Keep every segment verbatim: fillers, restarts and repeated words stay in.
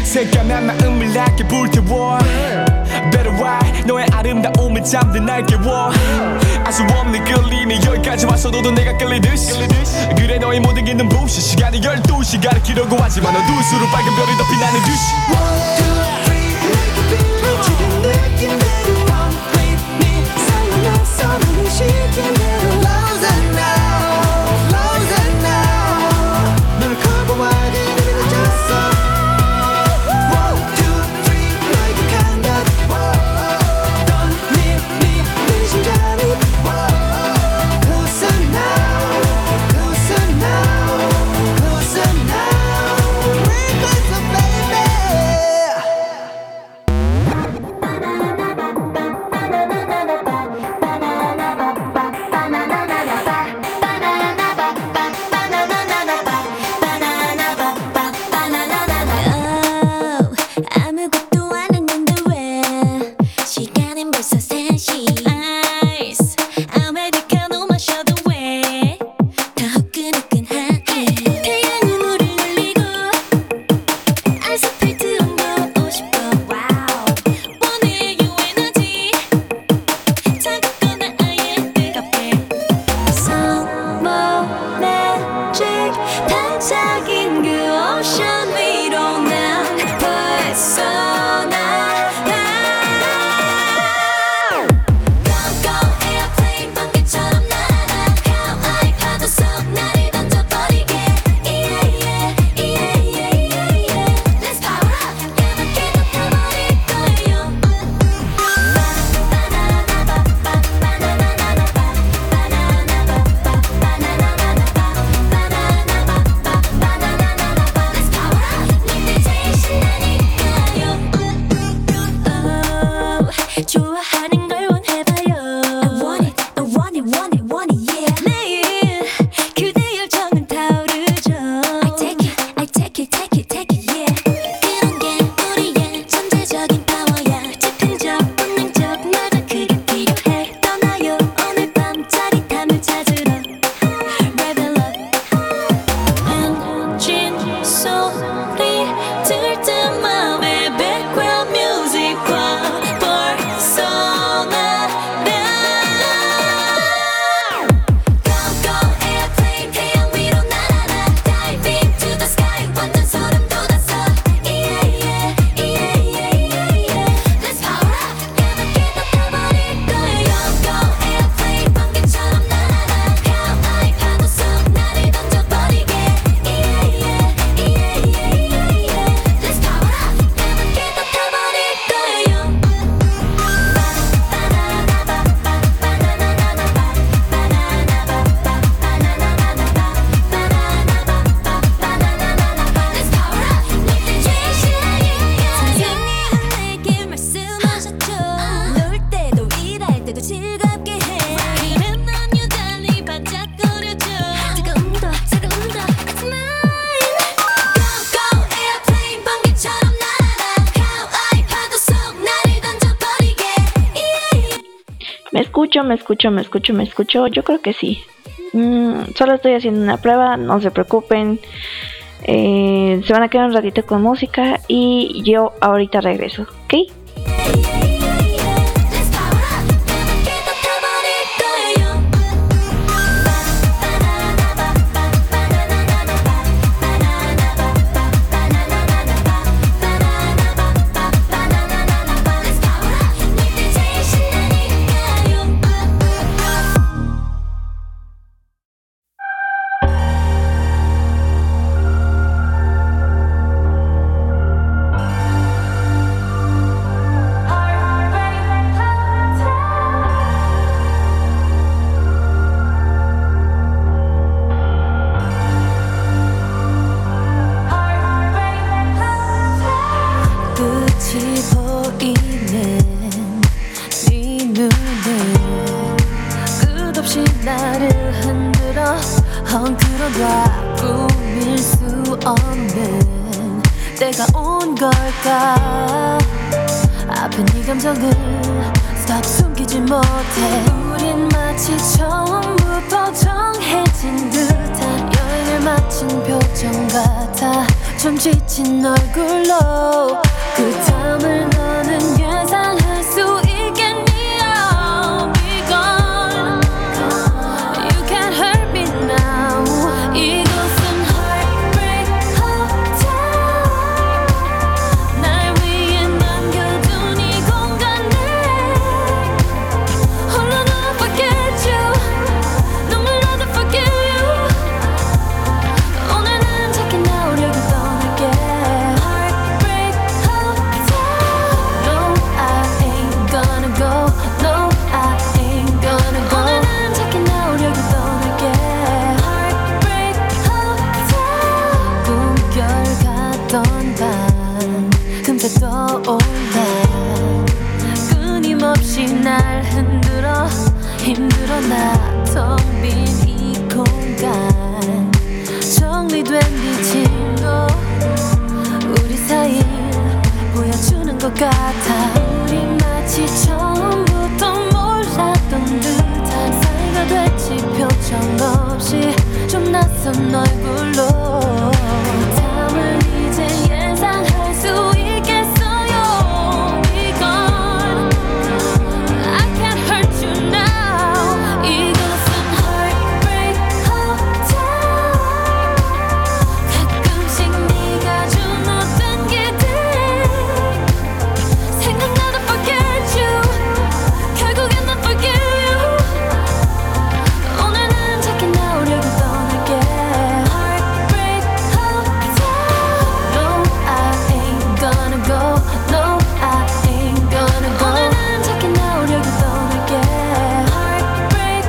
새까만 마음을 낮게 불태워 Better why 너의 아름다움에 잠든 날 깨워 알 수 없는 끌림이 여기까지 왔어 너도 내가 끌리듯이 그래 너의 모든 게 눈부시 시간이 열두 시간을 기르고 하지만 어두울수록 빨간 별이 더 빛나는 듯이 One, two, three, make it feel 지금 느낀 대로 complete me 살려놨어 너는 시킨 대로 Lose it now, lose it now 널 커버하기 늦었어 One, two, three, make it count up Don't leave me 네 심장이 Closer now, closer now, closer now We're closer baby 아무것도 안 했는데 왜 시간은 벌써 세 시 아이스 아메리카노 마셔도 왜 더 후끈후끈하게 태양은 우릴 놀리고 아스팔트 온도 싶어 와우 원해 you 에너지 차갑거나 아예 뜨겁게 성모 매직 반짝인 그 오션 위로 난 벌써 나가 Go go airplane 번개처럼 날아가 하와이 파도 속 나를 던져버리게 Yeah yeah yeah yeah yeah yeah Let's power up 까맣게도 타버릴 거예요 Let's power up 내 제일 신나니까요 Oh, 좋아하는 걸 원해봐요 I want it, I want it, want it, want it, yeah 매일 그대 열정은 타오르죠 I take it, I take it, take it, take it, yeah 그런 게 우리의 전체적인 파워야 즉흥적, 본능적, 널 더 크게 필요해 떠나요 오늘 밤 짜릿함을 찾으러 Rebel up 엔진 소리 들을 듯맘에 background music과 벌써 나가 Go go airplane 태양 위로 날아라 Dive into the sky 완전 소름 돋았어 Yeah yeah yeah yeah yeah yeah Let's power up 까맣게도 타버릴 거예요 Go airplane 번개처럼 날아라 하와이 파도 속 나를 던져버리게 Yeah yeah yeah yeah yeah yeah Let's power up 까맣게도 타버릴 거예요 Let's power up 내 제일 신나니까 선생님은 내게 말씀하셨죠 놀 때도 일할 때도 즐겁게 해 그런 넌 여전히 반짝거려줘 뜨거운 더 차가운 더 It's mine Go go airplane 번개처럼 날아라 하와이 파도 속 나를 던져버리게 Yeah. Me escucho, me escucho, me escucho, me escucho. Yo creo que sí. Mm, solo estoy haciendo una prueba, no se preocupen. Eh, se van a quedar un ratito con música y yo ahorita regreso, ¿ok? Let's power up 까맣게도 타버릴 거예요 Let's power up 내 제일 신나니까요 끝이 보이는 네 눈은 끝없이 나를 흔들어 헝클어놔 꾸밀 수 없는 때가 온 걸까 아픈 이 감정을 stop 숨기지 못해 우린 마치 처음부터 정해진 듯한 여행을 마친 표정 같아 좀 지친 얼굴로 그 다음을 너는 예상할 수 있겠니? Oh, be gone. You can't hurt me now. 이곳은 Heartbreak Hotel. 날 위해 남겨둔 이 공간에 홀로 넌 forget you. 눈물 나도 forget you. 오늘 난 자기 나오려고 떠날게. Heartbreak Hotel. No, I ain't gonna go. No, I ain't gonna go. 오늘 난 자기 나오려고 떠날게. Heartbreak Hotel. 꿈결 같던 밤 금세 떠올라. 끊임없이 날 흔들어 힘들어 나 텅 빈 이 공간 정리된 빛으로 우리 사이 보여주는 것 같아. 우리 마치 처음부터 몰랐던 듯한 사이가 됐지. 표정 없이 좀 낯선 얼굴로 담을 이제 예상할 수 있겠어요. Be gone. I can't hurt you now. 이곳은 Heartbreak Hotel. 가끔씩 네가 준 어떤 기대 생각나도 forget you. 결국엔 난 forget you. 오늘 난 자기 나오려고 떠날게. Heartbreak Hotel. No, I ain't gonna go. No, I ain't gonna go. 오늘 난 자기 나오려고 떠날게. Heartbreak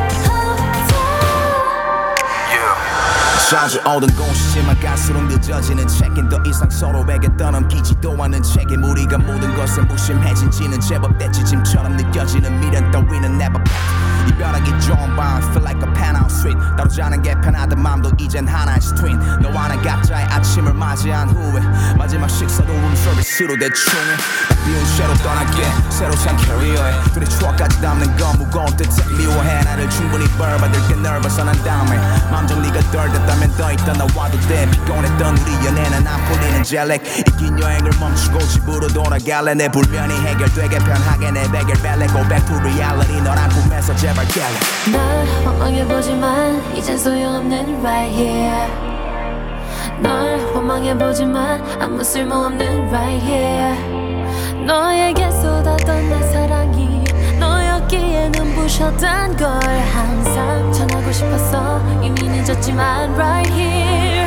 Hotel. 자주 오던 곳이지만 갈수록 늦어지는 check-in. 더 이상 서로에게 떠넘기지도 않은 책임. 우리가 모든 것에 무심해진 지는 제법 됐지. 짐처럼 느껴지는 미련 따위는 never back. 이별하기 좋은 밤 feel like a penthouse suite. 다루자는 게 편하던 맘도 이젠 하나의 스트린. 너와 나 각자의 아침을 맞이한 후에 마지막 식사도 룸서비스로 대충해. 비운 채로 떠날게 새로 산 캐리어에 둘의 추억까지 담는 건 무거운 듯해. 미워해 나를 충분히 벌받을 게 nervous 한 다음에 맘 정리가 덜 됐다면 더 있다 나와도 돼. 피곤했던 우리 연애는 안 풀리는 젤렉. 이긴 여행을 멈추고 집으로 돌아갈래. 내 불면이 해결되게 편하게 내 베개 벨레. Go back to reality. 너란 꿈에서 제발 깰래. 날 원망해보지만 이젠 소용없는 right here. 널 원망해보지만 아무 쓸모없는 right here. 너에게 쏟았던 내 사랑이 너였기에 눈부셨던 걸 항상 전하고 싶었어. 이미 늦었지만 right here.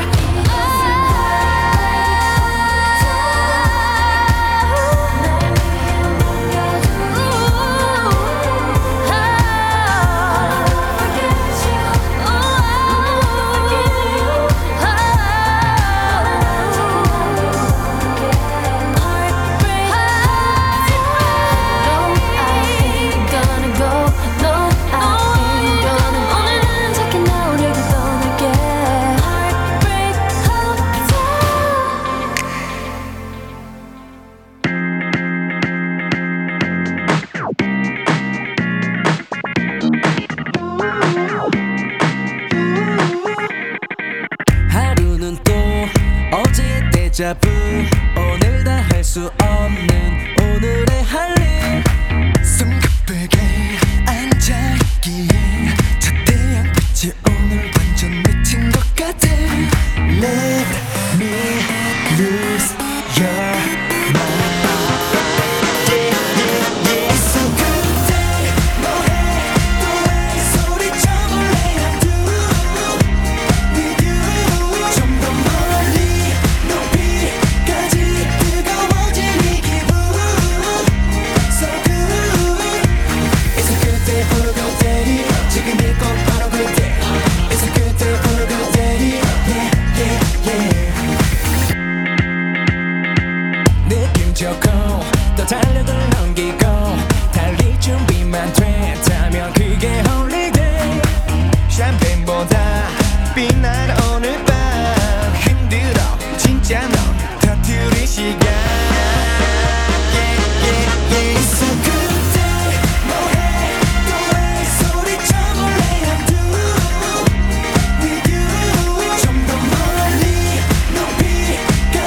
하루는 또 어제의 데자부. 오늘 다 할 수 없는 오늘의 할 일. 숨 가쁘게 앉아있기에 저 태양빛이 오늘 완전 미친 것 같아. Let me lose your mind. Yeah, yeah, yeah. So 그대 뭐해 또 왜 소리쳐 몰래 I do with you. 좀 더 멀리 높이까지 뜨거워진 이 기분. So good. It's a good day for a good day. 지금이 꼭 바로 그때. It's a good day for a good day. Yeah, yeah, yeah. 느낌 좋고 또 달력을 넘기고 달릴 준비만 됐다면 그게 홀리데이. 샴페인보다 빛난 오늘 밤 힘들어 진짜 넌 터뜨릴 시간. Yeah, yeah, yeah. It's a good day. 뭐해 또 왜 소리쳐 몰래 I do with you. 좀 더 멀리 높이까지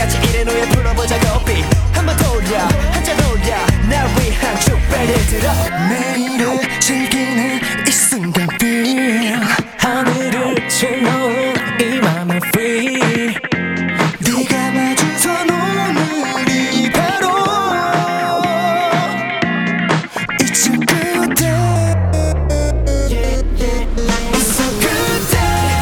같이 이래 노래 불러보자 커피 한번 돌려 한잔 올려 날 위한 축배를 들어 매일을 즐기는 이 순간 feel 하늘을 채워온 이 맘은 free 네가 마주선 오늘이 바로 이쯤 그때 있어 그때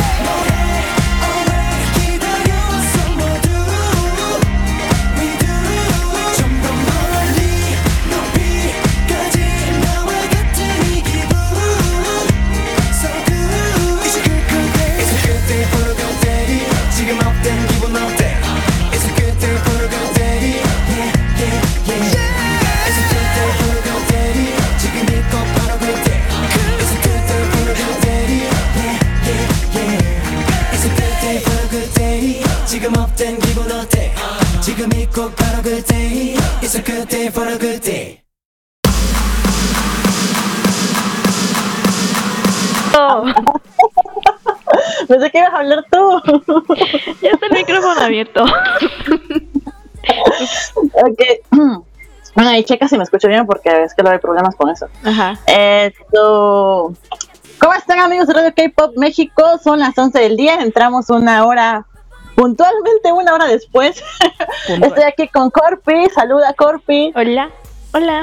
기다렸어 모두 We do 좀 더 멀리 높이까지 나와 같은 이 기분 So good 이제 그때 It's a good day for a good day 지금 업된 기분 어때 It's a good day for a good day Yeah yeah yeah It's a good day for a good day 지금 이거 바로 그때 It's a good day for a good day Yeah yeah yeah It's a good day for a good day 지금 업된 기분 어때 지금 이거 바로 그때 It's a good day for a good day Oh, Pensé que ibas a hablar tú. ya está el micrófono abierto. Ok. Bueno, y checa si me escucho bien porque es que luego hay problemas con eso. Ajá. Esto. ¿Cómo están, amigos de Radio K-Pop México? Son las once del día. Entramos una hora, puntualmente una hora después. Estoy aquí con Corpi. Saluda, Corpi. Hola. Hola.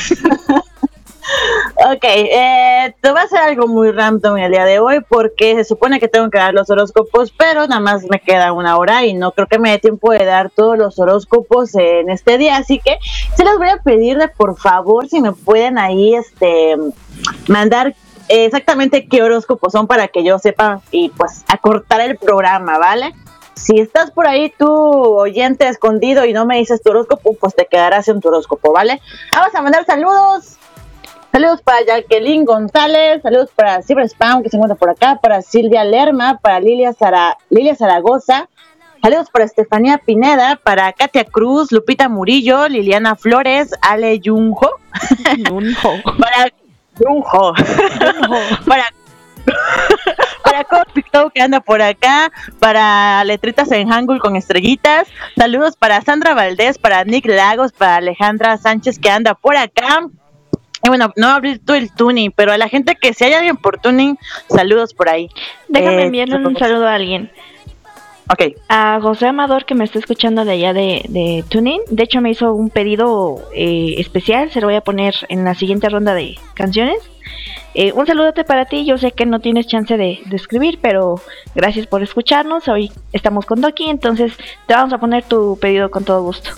Ok, eh, te voy a hacer algo muy random el día de hoy porque se supone que tengo que dar los horóscopos, pero nada más me queda una hora y no creo que me dé tiempo de dar todos los horóscopos en este día, así que se les voy a pedir de por favor si me pueden ahí este mandar exactamente qué horóscopos son para que yo sepa y pues acortar el programa, ¿vale? Si estás por ahí tú, oyente escondido, y no me dices tu horóscopo, pues te quedarás en tu horóscopo, ¿vale? Vamos a mandar saludos. Saludos para Jacqueline González, saludos para Cyber Spam que se encuentra por acá, para Silvia Lerma, para Lilia, Zara, Lilia Zaragoza, saludos para Estefanía Pineda, para Katia Cruz, Lupita Murillo, Liliana Flores, Ale Yunjo, Yunjo. para Yunjo, para para Corpicto que anda por acá, para Letritas en Hangul con estrellitas, saludos para Sandra Valdés, para Nick Lagos, para Alejandra Sánchez que anda por acá. Y bueno, no abrir tú el tuning, pero a la gente que si hay alguien por tuning, saludos por ahí. Déjame Eh, enviarle un saludo a alguien. Ok, A José Amador, que me está escuchando de allá de, de Tuning. De hecho, me hizo un pedido eh, especial. Se lo voy a poner en la siguiente ronda de canciones. Eh, un saludote para ti. Yo sé que no tienes chance de, de escribir, pero gracias por escucharnos. Hoy estamos con Doki, entonces te vamos a poner tu pedido con todo gusto.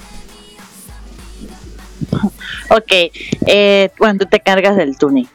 ok, eh, bueno, tú te cargas del tuning.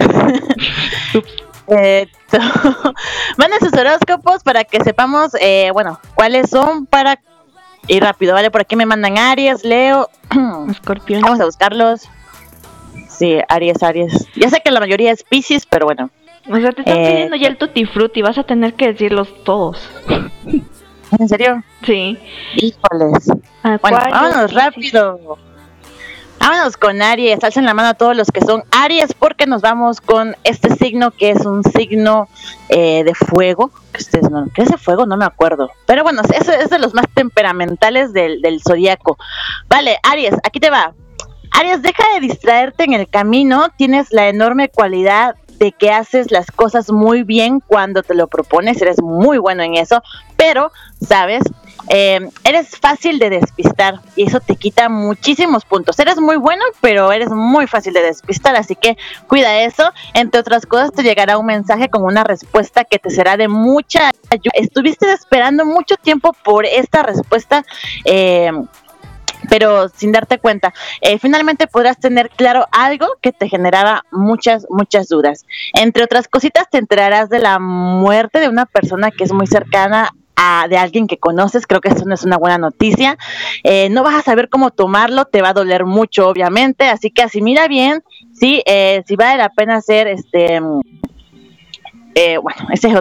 eh, Manden sus horóscopos para que sepamos, eh, bueno, cuáles son para ir rápido, ¿vale? Por aquí me mandan Aries, Leo. Escorpión. Vamos a buscarlos. Sí, Aries, Aries. Ya sé que la mayoría es Piscis, pero bueno. O sea, te están Eh, pidiendo ya el Tutti Frutti. Vas a tener que decirlos todos. ¿En serio? Sí. Híjoles. Bueno, Acuario, vámonos Piscis. rápido. Vámonos con Aries. Alcen la mano a todos los que son Aries porque nos vamos con este signo que es un signo eh, de fuego. Que ustedes no, ¿qué es de fuego? No me acuerdo. Pero bueno, es, es de los más temperamentales del, del zodiaco. Vale, Aries, aquí te va. Aries, deja de distraerte en el camino. Tienes la enorme cualidad de que haces las cosas muy bien cuando te lo propones. Eres muy bueno en eso. Pero, ¿sabes? Eh, eres fácil de despistar y eso te quita muchísimos puntos. Eres muy bueno, pero eres muy fácil de despistar, así que cuida eso. Entre otras cosas, te llegará un mensaje con una respuesta que te será de mucha ayuda. Estuviste esperando mucho tiempo por esta respuesta, eh, pero sin darte cuenta. Eh, finalmente podrás tener claro algo que te generaba muchas, muchas dudas. Entre otras cositas, te enterarás de la muerte de una persona que es muy cercana a, de alguien que conoces. Creo que eso no es una buena noticia. Eh, no vas a saber cómo tomarlo, te va a doler mucho, obviamente, así que asimila bien, sí, eh, si vale la pena hacer, este, eh, bueno, esa es otra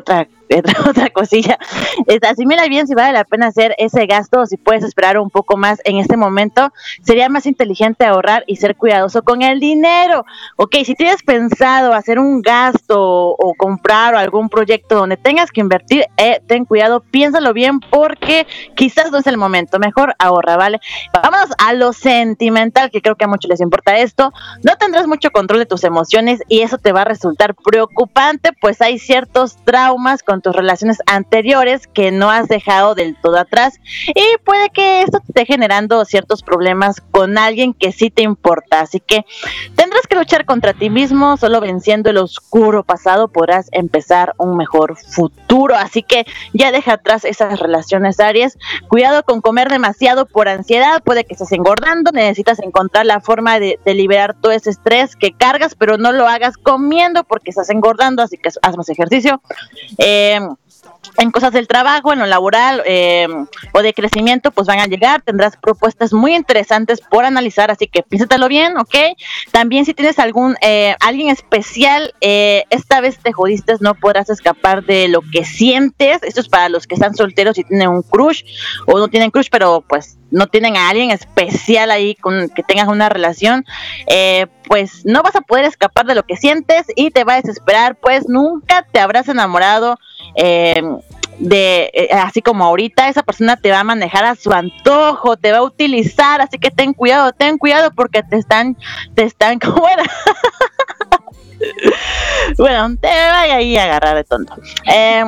otra, otra cosilla. Es, asimila bien si vale la pena hacer ese gasto o si puedes esperar un poco más en este momento. Sería más inteligente ahorrar y ser cuidadoso con el dinero. Ok, si tienes pensado hacer un gasto o comprar o algún proyecto donde tengas que invertir, eh, ten cuidado, piénsalo bien porque quizás no es el momento. Mejor ahorra, ¿vale? Vámonos a lo sentimental, que creo que a muchos les importa esto. No tendrás mucho control de tus emociones y eso te va a resultar preocupante, pues hay ciertos traumas con tus relaciones anteriores que no has dejado del todo atrás y puede que esto te esté generando ciertos problemas con alguien que sí te importa, así que tendrás que luchar contra ti mismo. Solo venciendo el oscuro pasado podrás empezar un mejor futuro, así que ya deja atrás esas relaciones, Aries. Cuidado con comer demasiado por ansiedad, puede que estés engordando, necesitas encontrar la forma de, de liberar todo ese estrés que cargas, pero no lo hagas comiendo porque estás engordando, así que haz más ejercicio. Eh, en cosas del trabajo, en lo laboral eh, o de crecimiento, pues van a llegar, tendrás propuestas muy interesantes por analizar, así que piénsatelo bien, ¿ok? También si tienes algún, eh, alguien especial, eh, esta vez te jodiste, no podrás escapar de lo que sientes. Esto es para los que están solteros y tienen un crush, o no tienen crush, pero pues no tienen a alguien especial ahí con que tengas una relación, eh, pues no vas a poder escapar de lo que sientes y te va a desesperar, pues nunca te habrás enamorado eh, de eh, así como ahorita. Esa persona te va a manejar a su antojo, te va a utilizar, así que ten cuidado, ten cuidado porque te están, te están, ¿cómo era? Bueno, te vaya ahí a agarrar de tonto. Eh,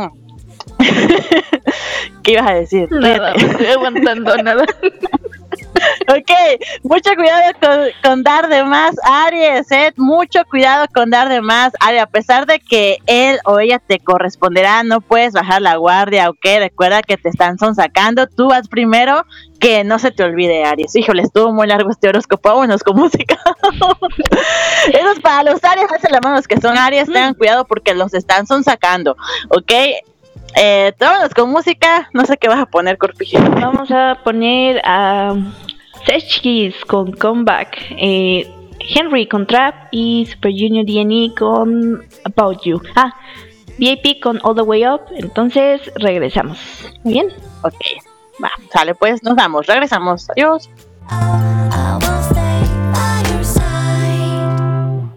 ¿Qué ibas a decir? Nada, no estoy aguantando nada. Ok, mucho cuidado con, con dar de más, Aries, ¿eh? Mucho cuidado con dar de más, Aries. A pesar de que él o ella te corresponderá, no puedes bajar la guardia, ok. Recuerda que te están sonsacando, tú vas primero, que no se te olvide, Aries. Híjole, estuvo muy largo este horóscopo, vámonos con música. Eso es para los Aries, hacen la mano los que son Aries, tengan cuidado porque los están sonsacando, ok. Eh, vámonos con música, no sé qué vas a poner, Corpi. Vamos a poner a Sechkis con Comeback, eh, Henry con Trap y Super Junior D N E con About You. Ah, V I P con All the Way Up. Entonces regresamos. Muy bien. Ok, va, sale pues, nos vamos, regresamos, adiós. I will stay by your side.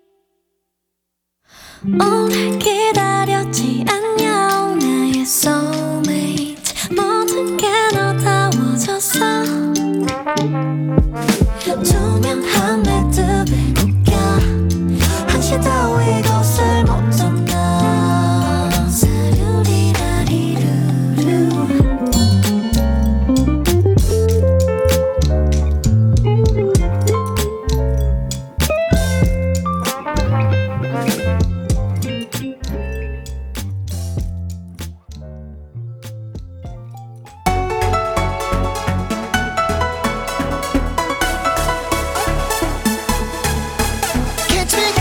오래 기다렸지 않냐 나의 soulmate 모든 게 너다워졌어 투명한 내 뜸에 묶여 한시 따위 것을 못 잡나 사루리라리루루 Catch me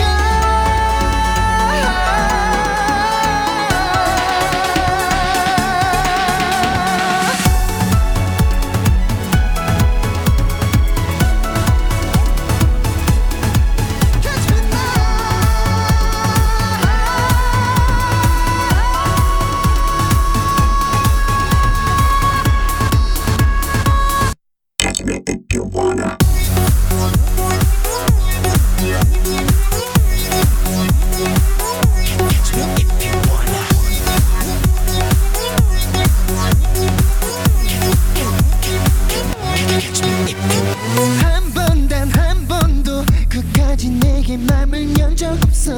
한 번 단 한 번도 끝까지 내게 맘을 연 적 없어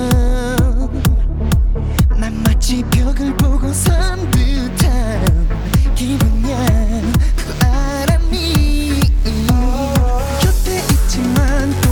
난 마치 벽을 보고 선 듯한 기분이야 그거 알았니 곁에 있지만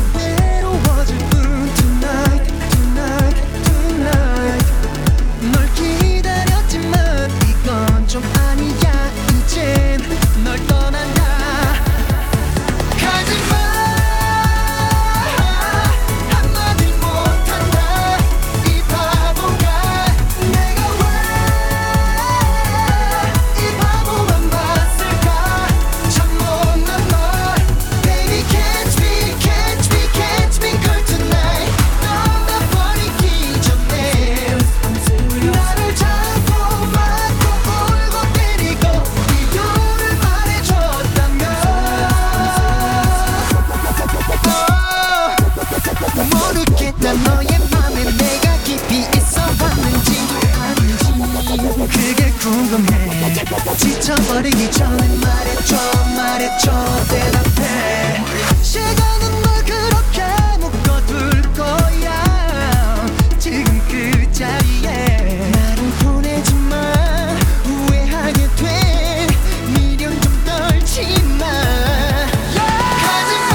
잊어버리기 전에 말해줘 말해줘 대답해 시간은 널 그렇게 묶어둘 거야 지금 그 자리에 나를 보내지 마 후회하게 돼 미련 좀 떨지 마 가지 마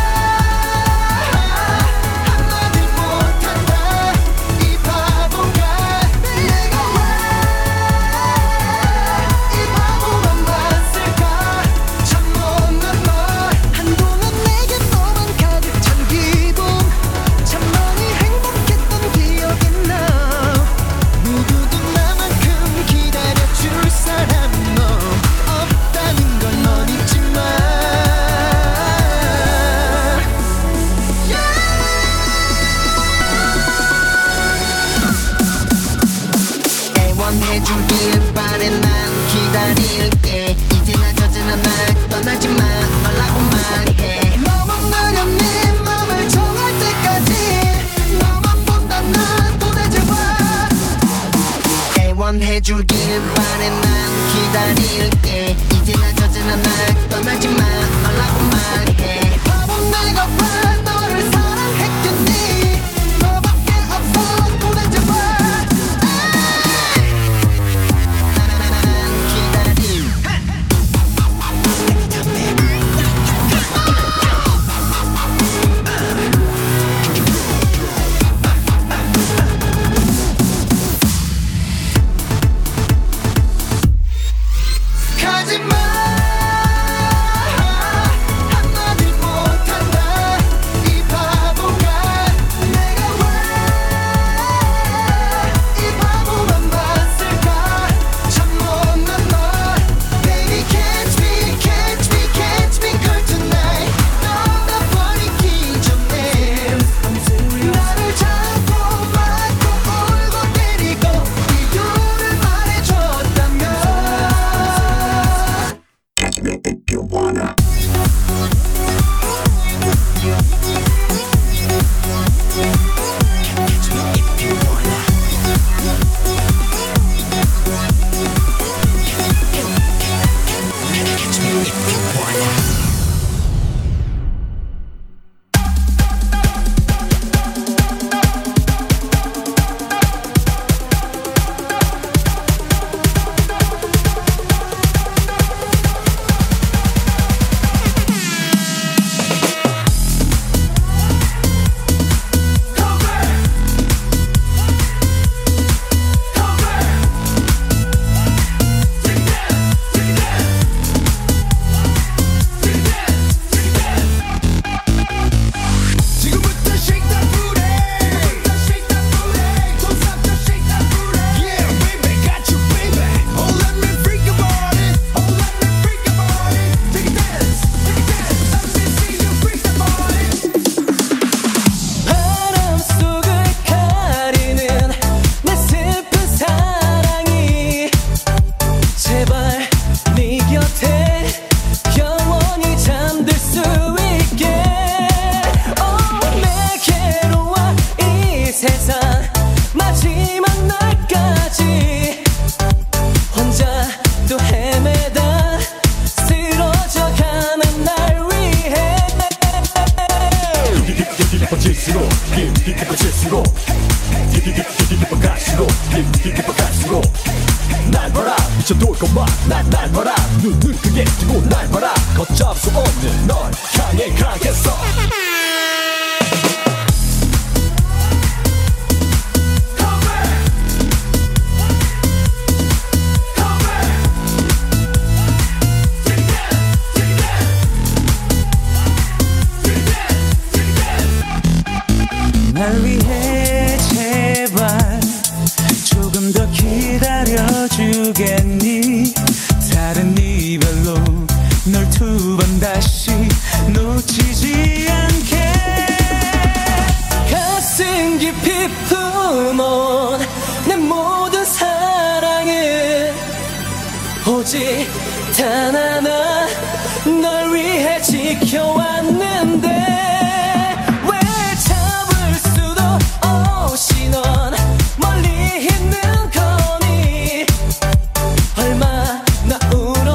한마디 못한다 이 바보가 내가 왜 이 바보만 봤을까 참 못난 널 한동안 내게 너만 가득 찬 기분 참 많이 행복했던 기억이 나 누구도 나만큼 기다려줄 사람은 너 없다는 걸 넌 잊지 마 애원해주길 바래 난 기다릴게 이제나 저제나 날 떠나지 마 말라고 말해 너만 느려 네 맘을 정할 때까지 너만 본다 난 도대체 왜 애원해주길 바래 난 기다릴게 이제나 저제나 날 떠나지 마 말라고 말해 바보 내가 왜 너를 사랑했겠니 너밖에 없어 도대체 왜 가지마 한마디 못한다 이 바보가 내가 왜 이 바보만 봤을까 참 못난 널 Baby catch me catch me catch me girl tonight 떠나버리기 전에 나를 잡고 맞고 울고 때리고 이유를 말해줬다면 지금부터 shake that booty 지금부터 shake that booty 손 잡고 shake that booty Yeah baby got you baby Oh let me freak about it Oh let me freak about it Take a dance take a dance Let me see you freak about it 바람 속을 가리는 내 슬픈 사랑이 제발 네 곁에 영원히 잠들 수 있게 Oh 내게로 와 이 세상 마지막 날까지 혼자 또 헤매다 쓰러져가는 날 위해 깊어질수록 깊이 깊어질수록 깊어 갈수록 깊이 깊어 갈수록 날 봐라 미쳐돌 것만 난날 봐라 눈을 크게 뜨고 날 봐라 걷잡을 수 없는 널 향해 가겠어 날 위해 제발 조금 더 기다려주겠니 다른 이별로 널 두 번 다시 놓치지 않게 가슴 깊이 품은 내 모든 사랑은 오직 단 하나 널 위해 지켜왔는데 왜 잡을 수도 없이 넌 멀리 있는 거니 얼마나 우리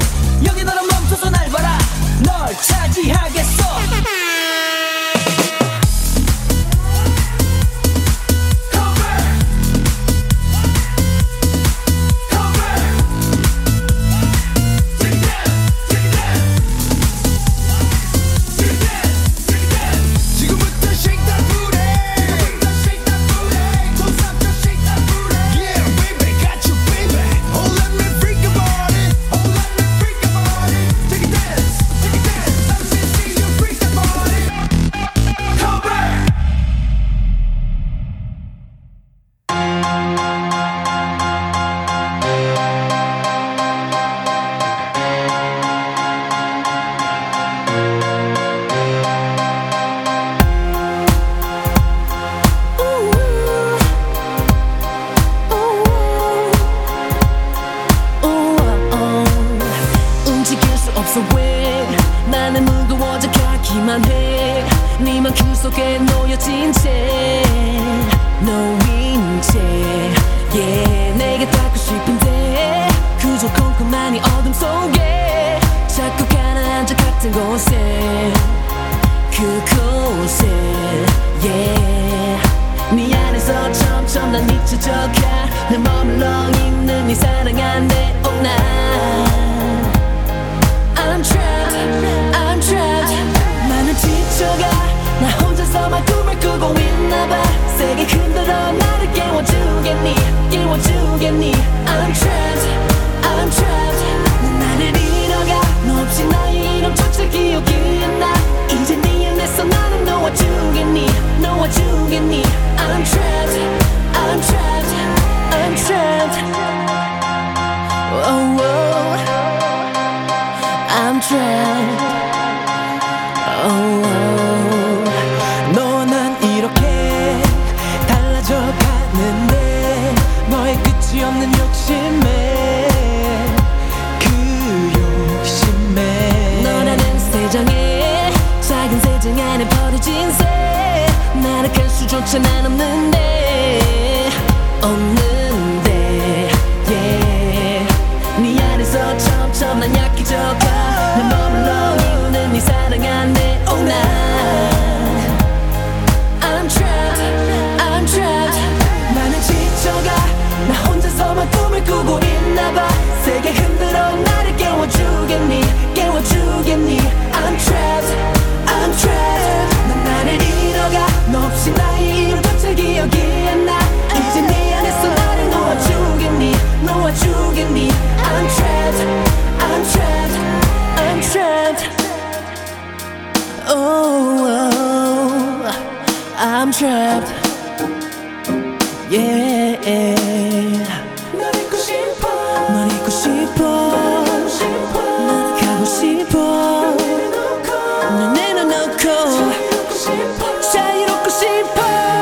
여기 너는 멈춰서 날 봐라 널 차지하겠어 나는 무거워져 가기만 해 네만 그 속에 놓여진 채 놓인 채 yeah. 내게 닿고 싶은데 그저 컴컴한 이 어둠 속에 자꾸 가라앉아 같은 곳에 그곳에 yeah. 네 안에서 점점 난 잊혀져가 늘 머물러 있는 네 사랑 안에 oh, 나 I'm trapped, I'm trapped 나는 지쳐가 나 혼자서만 꿈을 꾸고 있나봐 세게 흔들어 나를 깨워주겠니 깨워주겠니 I'm trapped, I'm trapped 난 나를 잃어가 너 없이 나의 이름조차 기억이 안 나 이제 네 안에서 나를 놓아주겠니 놓아주겠니 I'm trapped, I'm trapped, I'm trapped oh, oh. I'm trapped oh, oh. 너와 난 이렇게 달라져 가는데 너의 끝이 없는 욕심에 그 욕심에 너라는 세상에 작은 세상 안에 버려진 새 나락할 수조차 난 없는데 없는데 yeah. 네 안에서 점점 난 약해져가 내 머물러 있는 네 사랑 안에 oh, 난 I'm trapped, I'm trapped 나는 지쳐가 나 혼자서만 꿈을 꾸고 있나봐 세게 흔들어 나를 깨워주겠니 깨워주겠니 I'm trapped, I'm trapped 난 나를 잃어가 너 없이 나의 이름조차 기억이 안 나 이제 네 안에서 나를 놓아주겠니 놓아주겠니 I'm trapped, I'm trapped, I'm trapped oh, oh I'm trapped yeah 널 잊고 싶어 널 잊고 싶어 난 가고 싶어 널 내려놓고 자유롭고 싶어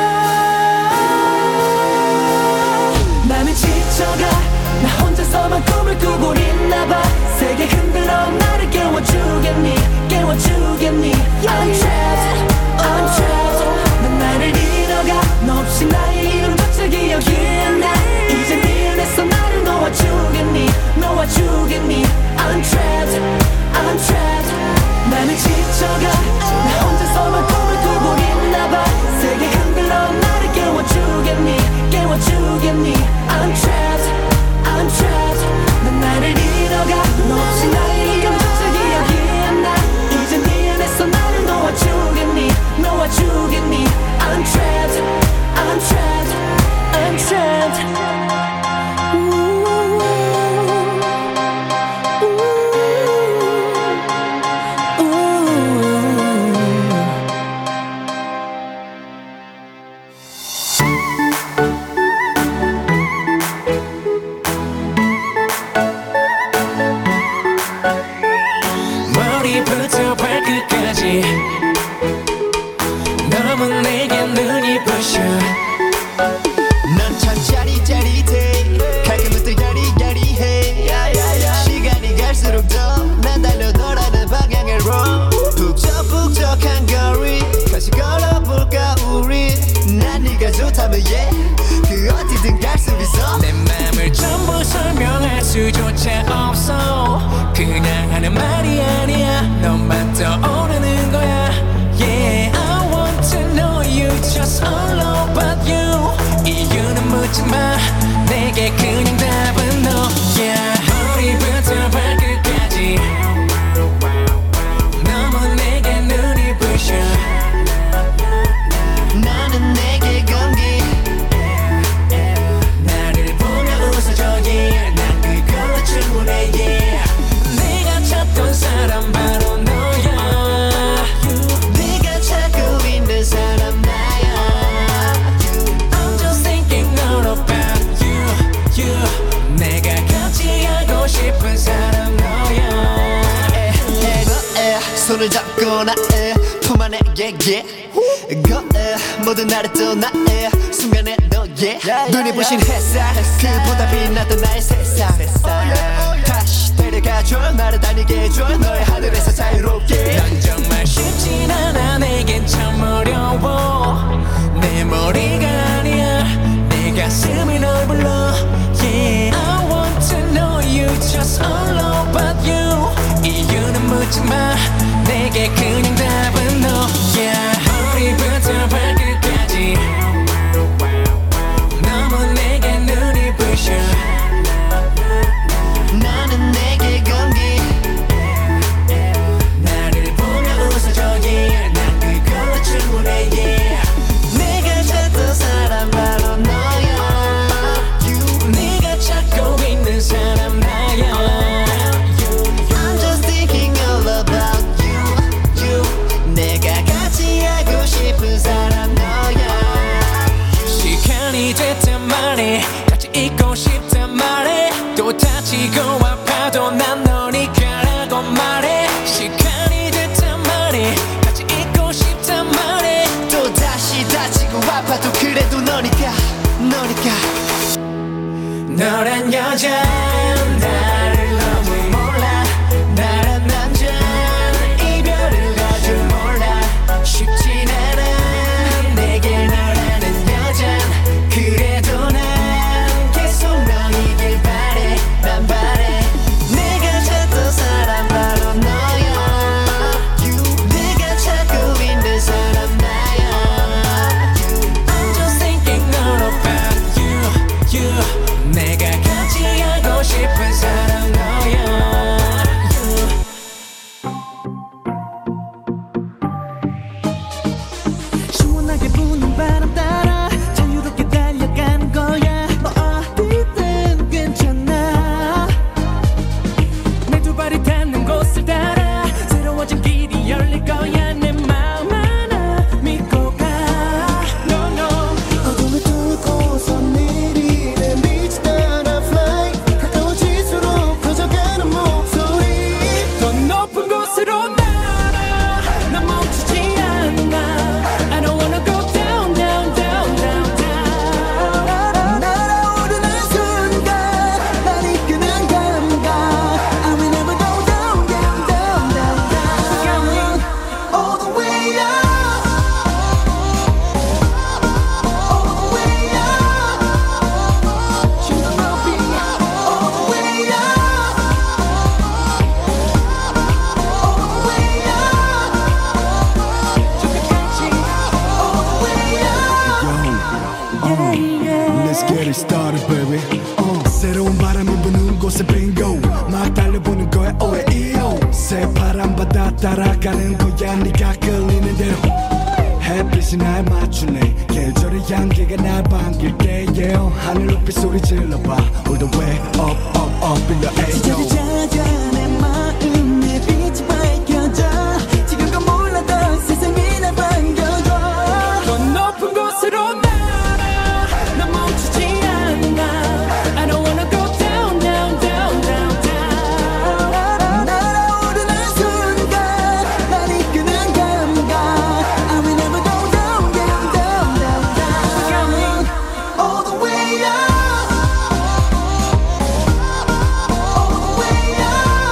나는 지쳐가 나 혼자서만 꿈을 꾸고 있나봐 세게 흔들어 나를 깨워주겠니 깨워주겠니 I'm trapped, I'm trapped 난 나를 잃어가 너 없이 나의 이름조차 기억이 안 나 이제 네 안에서 나를 놓아주겠니 놓아주겠니 I'm trapped, I'm trapped 나는 지쳐가 나 혼자서만 꿈을 꾸고 있나봐 세게 흔들어 나를 깨워주겠니 깨워주겠니 I'm trapped, I'm trapped 난 나를 잃어가 너 없이 나의 이름조차 기억이 안 나 이제 네 안에서 나를 놓아주겠니 놓아주겠니 I'm trapped, I'm trapped, I'm trapped ooh, ooh, ooh. 머리부터 발끝까지 너무 내게 눈이 부셔 넌 참 짜릿짜릿해 가끔은 또 야리야리해 시간이 갈수록 더 난 달려더라는 방향으로 북적북적한 거리 같이 걸어볼까 우리 난 네가 좋다면 yeah 그 어디든 갈 수 있어 내 맘을 전부 설명할 수조차 없어 그냥 하는 말이 아니야 너만 떠오르는 거야 Yeah I want to know you just all about you 이유는 묻지마 내게 그냥 답은 너야 머리부터 발끝까지 너무 내게 눈이 부셔 너는 내게 공기 나를 보며 웃어줘 yeah 난 그걸로 충분해 yeah 내가 찾던 사람 바로 너야 네가 찾고 있는 사람 나야 I'm just thinking all about you you 내가 같이 하고 싶은 사람 너야 에, 손을 잡고 나의 품 안에 yeah, yeah. 거에 모든 나를 떠나의 순간에 너의 눈이 부신 햇살 그보다 빛났던 나의 세상 다시 데려가줘 나를 다니게 해줘 너의 하늘에서 자유롭게 넌 정말 쉽진 않아 내겐 참 어려워 내 머리가 아니야 내 가슴이 널 불러 Yeah I want to know you just all about you 이유는 묻지마 내게 그냥 답은 너야 머리부터 발끝까지 너무 내게 눈이 부셔 너는 내게 공기 나를 보며 웃어줘 yeah 난 그걸로 충분해 yeah 내가 찾던 사람 바로 너야 you 네가 찾고 있는 사람 나야 I'm just thinking all about you you 내가 같이 하고 싶은 사람 너야 시간이 됐단 말해 같이 있고 싶단 말해 또 다치고 아파도 난 너니까라고 말해 시간이 됐단 말해 같이 있고 싶단 말해 또 다시 다치고 아파도 그래도 너니까 너니까 너란 여자 나를 너무 몰라 나란 남자 이별을 아주 몰라 쉽진 않아 내게 너라는 여잔 그래도 난 계속 너이길 바래 난 바래 내가 찾던 사람 바로 너야 you 내가 찾고 있는 사람 나야 I'm just thinking all about you you 내가 같이 하고 싶은 사람 너야 시원하게 부는 바람 따라 자유롭게 달려가는 거야 뭐 어디든 괜찮아 내 두 발이 닿는 곳을 따라 새로워진 길이 열릴 거야 내 마음 하나 믿고 가 No no 어둠을 뚫고서 내리는 빛 따라 fly 가까워질수록 커져가는 목소리 더 높은 곳으로 날아 난 멈추지 않아 I don't wanna go down down down down down 날아오르는 순간 날 이끄는 감각 I will never go down down down down down all the way up all the way up you know me all the way up all the way up 저기까지 all the way up Let's get it started, baby. 어, 새로운 바람이 부는 곳에 bingo. 막 달려보는 거야, 오에이오. 새파란 바다 따라가는 거야, 네가 끌리는 대로. 햇빛이 날 맞추네. 계절의 향기가 날 반길 때, yeah. 하늘 높이 소리 질러봐. All the way up, up, up in the air. 저리 찾아 내 마음에 빛이 밝혀져 지금껏 몰랐던 세상이 날 반겨줘 더 높은 곳으로 날아 난 멈추지 않아 I don't wanna go down down down down down 날아오르는 순간 날 이끄는 감각 I will never go down down down down down all the way up all the way up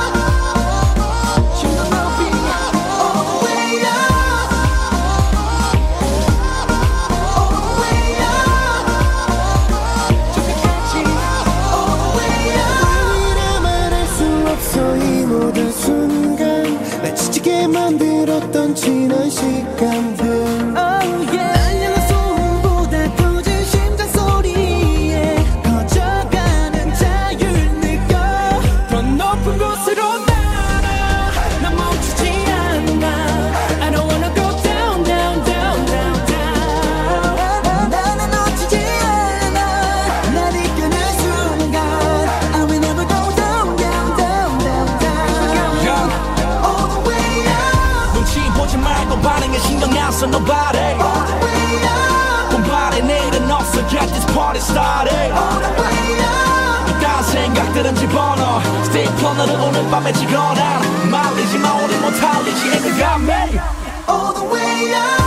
만들었던 지난 시간들 oh, yeah. 날려는 소음보다 커진 심장 소리에 커져가는 자유를 느껴 더 높은 곳으로 날아 난 멈추지 않아 I don't wanna go down down down down down 나는 놓치지 않아 날 이끄는 순간 I will never go down down down down down all the way up 눈치 보지 말고 반응에 신경 안 써 nobody all the way up 본발에 내일은 없어 get this party started all the way up 이딴 생각들은 집어넣어 Stay 플러너를 오늘 밤에 찍어놔 말리지 마 오늘 못 달리지 ain't got me all the way up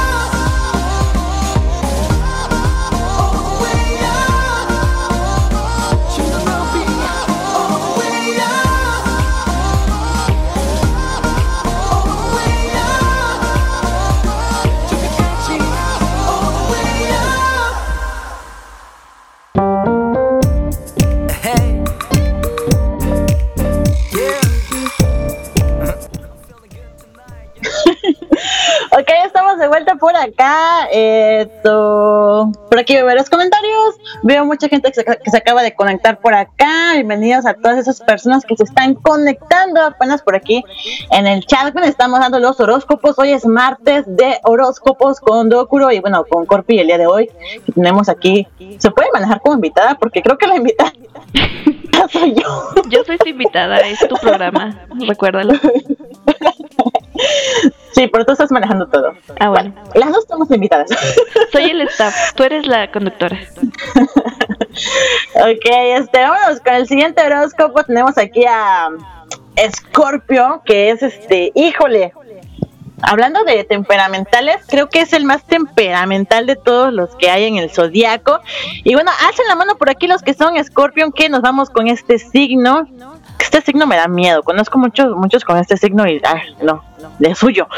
all the way up 심장 높이 all the way up all the way up 저 끝까지 all the way up Hey Ok, estamos de vuelta por acá. Esto, por aquí veo los comentarios. Veo mucha gente que se, que se acaba de conectar por acá. Bienvenidos a todas esas personas que se están conectando apenas por aquí en el chat. Bueno, estamos dando los horóscopos. Hoy es martes de horóscopos con Dokuro y bueno, con Corpi el día de hoy. Tenemos aquí. ¿Se puede manejar como invitada? Porque creo que la invitada soy yo. Yo soy tu invitada, es tu programa, recuérdalo. Sí, pero tú estás manejando todo. Ah, bueno. Las dos estamos invitadas. Soy el staff, tú eres la conductora. Ok, este, vámonos con el siguiente horóscopo. Tenemos aquí a Escorpio, que es este, híjole, hablando de temperamentales, creo que es el más temperamental de todos los que hay en el zodiaco. Y bueno, alcen la mano por aquí los que son Escorpio, que nos vamos con este signo. Este signo me da miedo, conozco muchos muchos con este signo y ah, no, de suyo.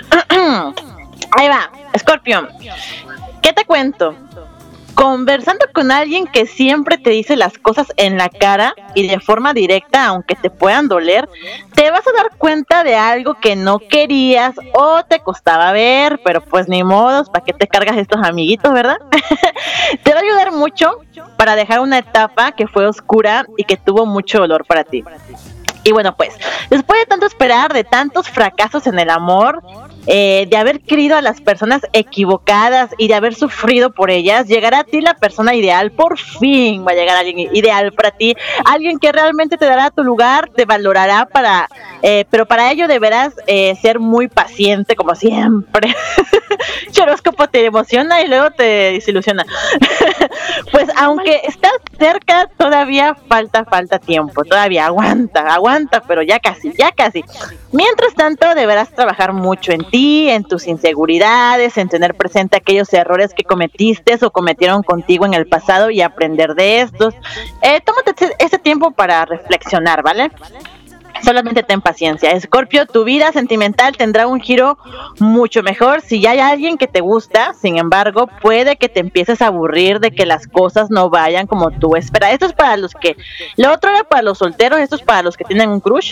Ahí va, Escorpio, ¿qué te cuento? Conversando con alguien que siempre te dice las cosas en la cara y de forma directa, aunque te puedan doler, te vas a dar cuenta de algo que no querías o te costaba ver, pero pues ni modos, ¿para qué te cargas estos amiguitos, verdad? Te va a ayudar mucho para dejar una etapa que fue oscura y que tuvo mucho dolor para ti. Y bueno, pues, después de tanto esperar, de tantos fracasos en el amor, eh, de haber querido a las personas equivocadas y de haber sufrido por ellas, llegará a ti la persona ideal. Por fin va a llegar alguien ideal para ti, alguien que realmente te dará tu lugar, te valorará, para, eh, pero para ello deberás eh, ser muy paciente, como siempre. Horóscopo te emociona y luego te desilusiona. Pues aunque estás cerca, todavía falta, falta tiempo, todavía aguanta, aguanta, pero ya casi, ya casi. Mientras tanto, deberás trabajar mucho en ti, en tus inseguridades, en tener presente aquellos errores que cometiste o cometieron contigo en el pasado y aprender de estos. Eh, tómate ese, ese tiempo para reflexionar, ¿vale? Solamente ten paciencia. Escorpio, tu vida sentimental tendrá un giro mucho mejor si ya hay alguien que te gusta. Sin embargo, puede que te empieces a aburrir de que las cosas no vayan como tú esperas. Esto es para los que... Lo otro era para los solteros, esto es para los que tienen un crush.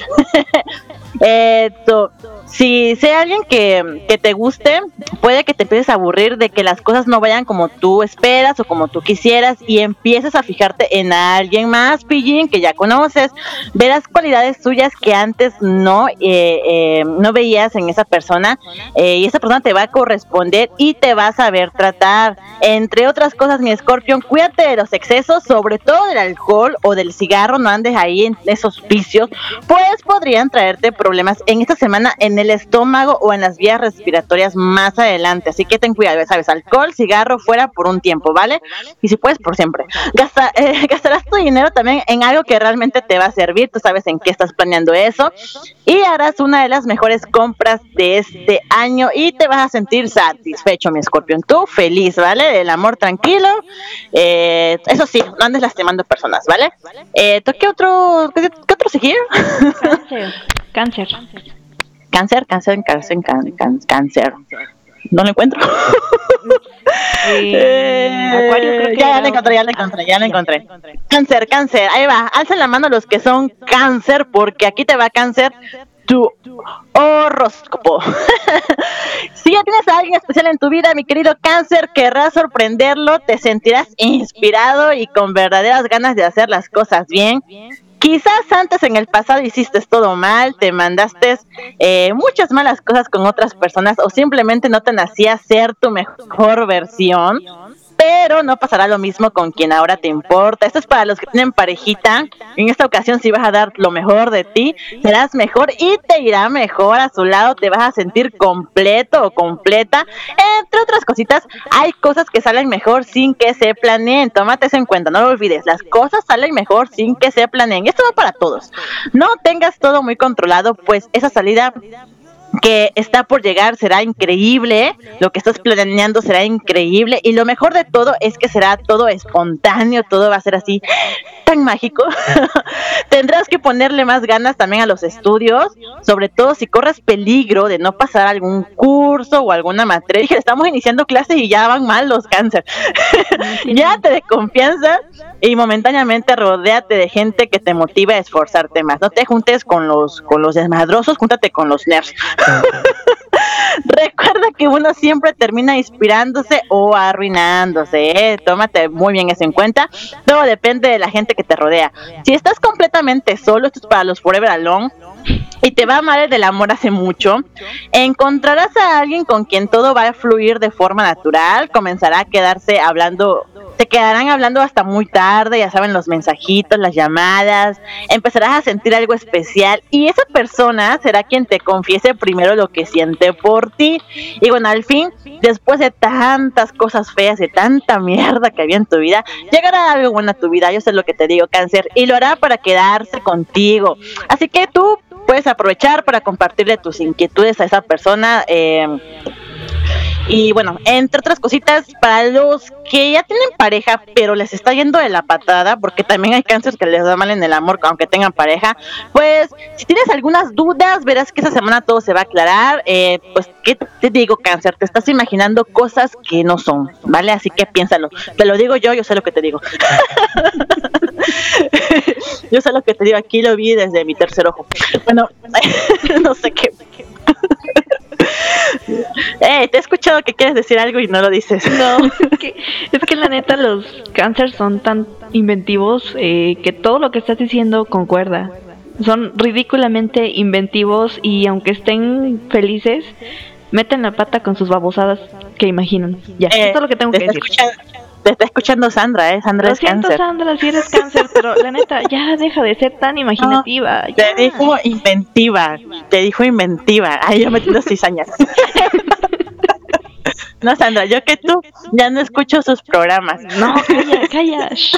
Esto... Si sea alguien que, que te guste, puede que te empieces a aburrir de que las cosas no vayan como tú esperas o como tú quisieras y empieces a fijarte en alguien más, pillín, que ya conoces. Verás cualidades suyas que antes no, eh, eh, no veías en esa persona, eh, y esa persona te va a corresponder y te va a saber tratar. Entre otras cosas, mi Escorpión, cuídate de los excesos, sobre todo del alcohol o del cigarro, no andes ahí en esos vicios, pues podrían traerte problemas en esta semana en el estómago o en las vías respiratorias más adelante, así que ten cuidado, sabes, alcohol, cigarro, fuera por un tiempo, ¿vale? Y si puedes, por siempre. Gasta, eh, gastarás tu dinero también en algo que realmente te va a servir, tú sabes en qué estás planeando eso, y harás una de las mejores compras de este año y te vas a sentir satisfecho, mi Escorpión, tú feliz, ¿vale? El amor tranquilo, eh, eso sí, no andes lastimando personas, ¿vale? Eh, ¿qué otro, qué, qué otro seguir? Cáncer, cáncer. Cáncer, cáncer, cáncer, can, can, cáncer. No lo encuentro. Eh, eh, Acuario, creo que ya, ya era... lo encontré, ya lo encontré, ya lo encontré. Cáncer, cáncer, ahí va. Alcen la mano los que son cáncer, porque aquí te va cáncer. tu horóscopo. Si ya tienes a alguien especial en tu vida, mi querido Cáncer, querrás sorprenderlo, te sentirás inspirado y con verdaderas ganas de hacer las cosas bien. Quizás antes en el pasado hiciste todo mal, te mandaste eh, muchas malas cosas con otras personas o simplemente no te nacía ser tu mejor versión. Pero no pasará lo mismo con quien ahora te importa. Esto es para los que tienen parejita. En esta ocasión, si vas a dar lo mejor de ti, serás mejor y te irá mejor a su lado. Te vas a sentir completo o completa. Entre otras cositas, hay cosas que salen mejor sin que se planeen. Tómate eso en cuenta, no lo olvides. Las cosas salen mejor sin que se planeen. Esto va para todos. No tengas todo muy controlado, pues esa salida que está por llegar será increíble, lo que estás planeando será increíble y lo mejor de todo es que será todo espontáneo, todo va a ser así tan mágico. Tendrás que ponerle más ganas también a los estudios, sobre todo si corres peligro de no pasar algún curso o alguna materia. Dije, estamos iniciando clases y ya van mal los Cáncer. Llénate de confianza y momentáneamente rodéate de gente que te motive a esforzarte más. No te juntes con los con los desmadrosos, júntate con los nerds. Recuerda que uno siempre termina inspirándose o arruinándose, ¿eh? Tómate muy bien eso en cuenta. Todo depende de la gente que te rodea. Si estás completamente solo, esto es para los Forever Alone, y te va mal el del amor hace mucho, encontrarás a alguien con quien todo va a fluir de forma natural. Comenzará a quedarse hablando, se quedarán hablando hasta muy tarde, ya saben, los mensajitos, las llamadas, empezarás a sentir algo especial y esa persona será quien te confiese primero lo que siente por ti. Y bueno, al fin, después de tantas cosas feas y tanta mierda que había en tu vida, llegará algo bueno a tu vida, yo sé lo que te digo, Cáncer, y lo hará para quedarse contigo. Así que tú puedes aprovechar para compartirle tus inquietudes a esa persona. eh, Y bueno, entre otras cositas, para los que ya tienen pareja, pero les está yendo de la patada, porque también hay Cáncer que les da mal en el amor, aunque tengan pareja, pues si tienes algunas dudas, verás que esa semana todo se va a aclarar. Eh, pues, ¿qué te digo, Cáncer? Te estás imaginando cosas que no son, ¿vale? Así que piénsalo. Te lo digo yo, yo sé lo que te digo. Yo sé lo que te digo, aquí lo vi desde mi tercer ojo. Bueno, no sé qué... Eh, te he escuchado que quieres decir algo y no lo dices. No, es que, es que la neta los Cáncer son tan inventivos eh, que todo lo que estás diciendo concuerda. Son ridículamente inventivos y aunque estén felices, meten la pata con sus babosadas que imaginan. Ya, Eh, esto es lo que tengo te que está decir. escuchando- Te está escuchando Sandra, ¿eh? Sandra Lo es siento, Cáncer. Sandra, si eres Cáncer, pero la neta, ya deja de ser tan imaginativa. Te ya. dijo inventiva, te dijo inventiva. Ay, yo metiendo cizañas. No, Sandra, yo que tú ya no escucho sus programas. No, calla, calla. Shh.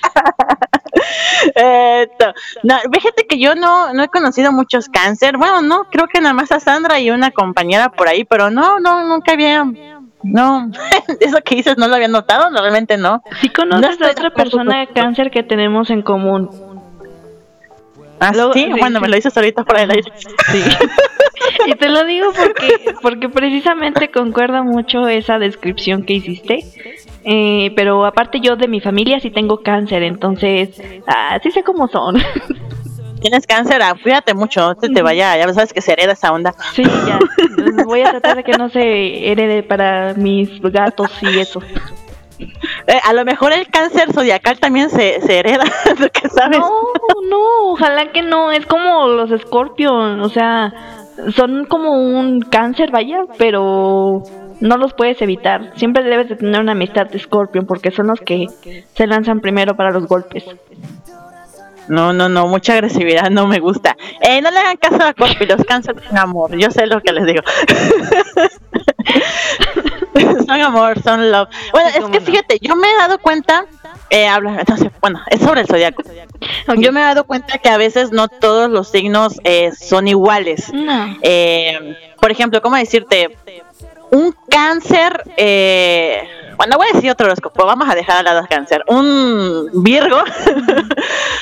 Eh, to- no, fíjate que yo no, no he conocido muchos Cáncer. Bueno, no, creo que nada más a Sandra y una compañera por ahí, pero no, no, nunca había. No, eso que dices no lo había notado, no, realmente no. Si No conoces estoy a de otra acuerdo persona de con- Cáncer que tenemos en común. Ah, Luego- sí, sí, bueno, sí. me lo dices ahorita por el aire. Sí. Y te lo digo porque, porque precisamente concuerda mucho esa descripción que hiciste. Eh, pero aparte yo de mi familia sí tengo Cáncer, entonces ah, sí sé cómo son. Tienes Cáncer, ah, cuídate mucho, no te, te vaya, ya sabes que se hereda esa onda. Sí, ya. Entonces voy a tratar de que no se herede para mis gatos y eso. Eh, a lo mejor el Cáncer zodiacal también se, se hereda, ¿tú qué sabes? No, no, ojalá que no. Es como los Scorpion, o sea, son como un Cáncer, vaya, pero no los puedes evitar. Siempre debes de tener una amistad de Scorpion porque son los que se lanzan primero para los golpes. No, no, no, mucha agresividad no me gusta. Eh, no le hagan caso a Corpi, los Cáncer son amor, yo sé lo que les digo. Son amor, son love. Bueno, Sí, es cómo que no. fíjate, yo me he dado cuenta, eh, habla, no sé, bueno, es sobre el zodiaco. Ok. Yo me he dado cuenta que a veces no todos los signos eh, son iguales. No. Eh, por ejemplo, ¿cómo decirte? Un Cáncer, eh, bueno, voy a decir otro horóscopo, vamos a dejar al lado Cáncer. Un Virgo,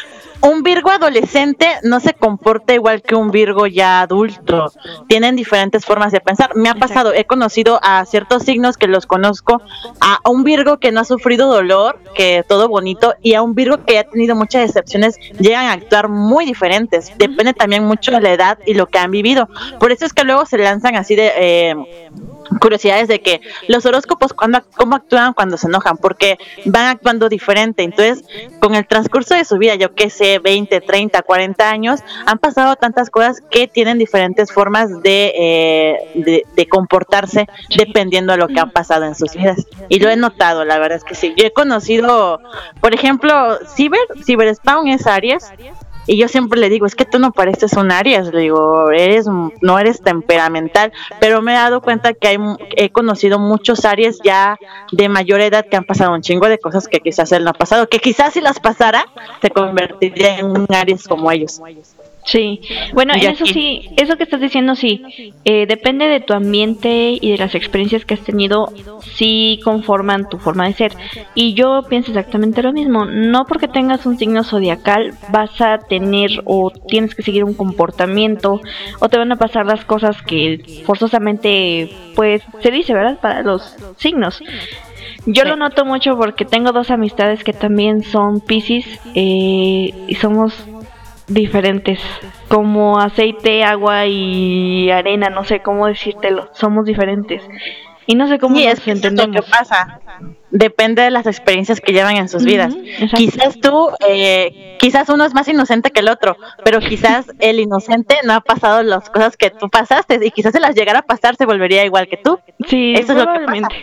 un Virgo adolescente no se comporta igual que un Virgo ya adulto. Tienen diferentes formas de pensar. Me ha pasado, he conocido a ciertos signos que los conozco, a un Virgo que no ha sufrido dolor, que todo bonito, y a un Virgo que ha tenido muchas decepciones, llegan a actuar muy diferentes. Depende también mucho de la edad y lo que han vivido. Por eso es que luego se lanzan así de... Eh, curiosidades de que los horóscopos cuando, cómo actúan cuando se enojan, porque van actuando diferente. Entonces, con el transcurso de su vida, yo que sé, veinte, treinta, cuarenta años, han pasado tantas cosas que tienen diferentes formas de, eh, de, de comportarse dependiendo de lo que han pasado en sus vidas. Y lo he notado, la verdad es que sí. Yo he conocido, por ejemplo, Ciber, Ciber Spawn es Aries. Y yo siempre le digo, es que tú no pareces un Aries, le digo, eres, no eres temperamental, pero me he dado cuenta que hay, he conocido muchos Aries ya de mayor edad que han pasado un chingo de cosas que quizás él no ha pasado, que quizás si las pasara, se convertiría en un Aries como ellos. Sí, bueno, Y en eso aquí- sí, eso que estás diciendo sí, eh, depende de tu ambiente y de las experiencias que has tenido, sí conforman tu forma de ser. Y yo pienso exactamente lo mismo, no porque tengas un signo zodiacal vas a tener o tienes que seguir un comportamiento o te van a pasar las cosas que forzosamente, pues, se dice, ¿verdad? Para los signos. Yo Sí. lo noto mucho porque tengo dos amistades que también son Piscis eh, y somos diferentes, como aceite, agua y arena, no sé cómo decírtelo, somos diferentes y no sé cómo Sí, nos es que eso es lo que entendemos. pasa. Depende de las experiencias que llevan en sus Ujú, vidas. exacto. Quizás tú, eh, quizás uno es más inocente que el otro, pero quizás el inocente no ha pasado las cosas que tú pasaste y quizás se las llegara a pasar se volvería igual que tú. Sí, Eso es lo que probablemente.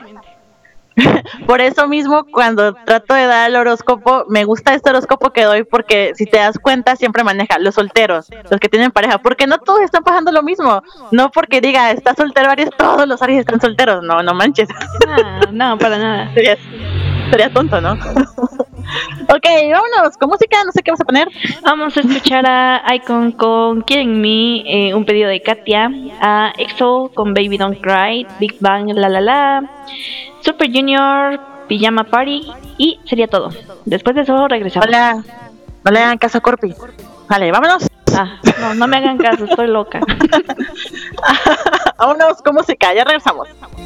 Por eso mismo, cuando trato de dar el horóscopo, me gusta este horóscopo que doy porque si te das cuenta siempre maneja los solteros, los que tienen pareja, porque no todos están pasando lo mismo. No porque diga, está soltero Aries, todos los Aries están solteros. No, no manches. Ah, no, para nada. sería, sería tonto, ¿no? Ok, vámonos con música, no sé qué vamos a poner. Vamos a escuchar a Icon con Killing Me, eh, un pedido de Katia, a EXO con Baby Don't Cry, Big Bang La La La, Super Junior, Pijama Party y sería todo. Después de eso regresamos. Hola, no le hagan caso a Corpi. Vale, vámonos. Ah, no, no me hagan caso, estoy loca. Vámonos con música, ya regresamos.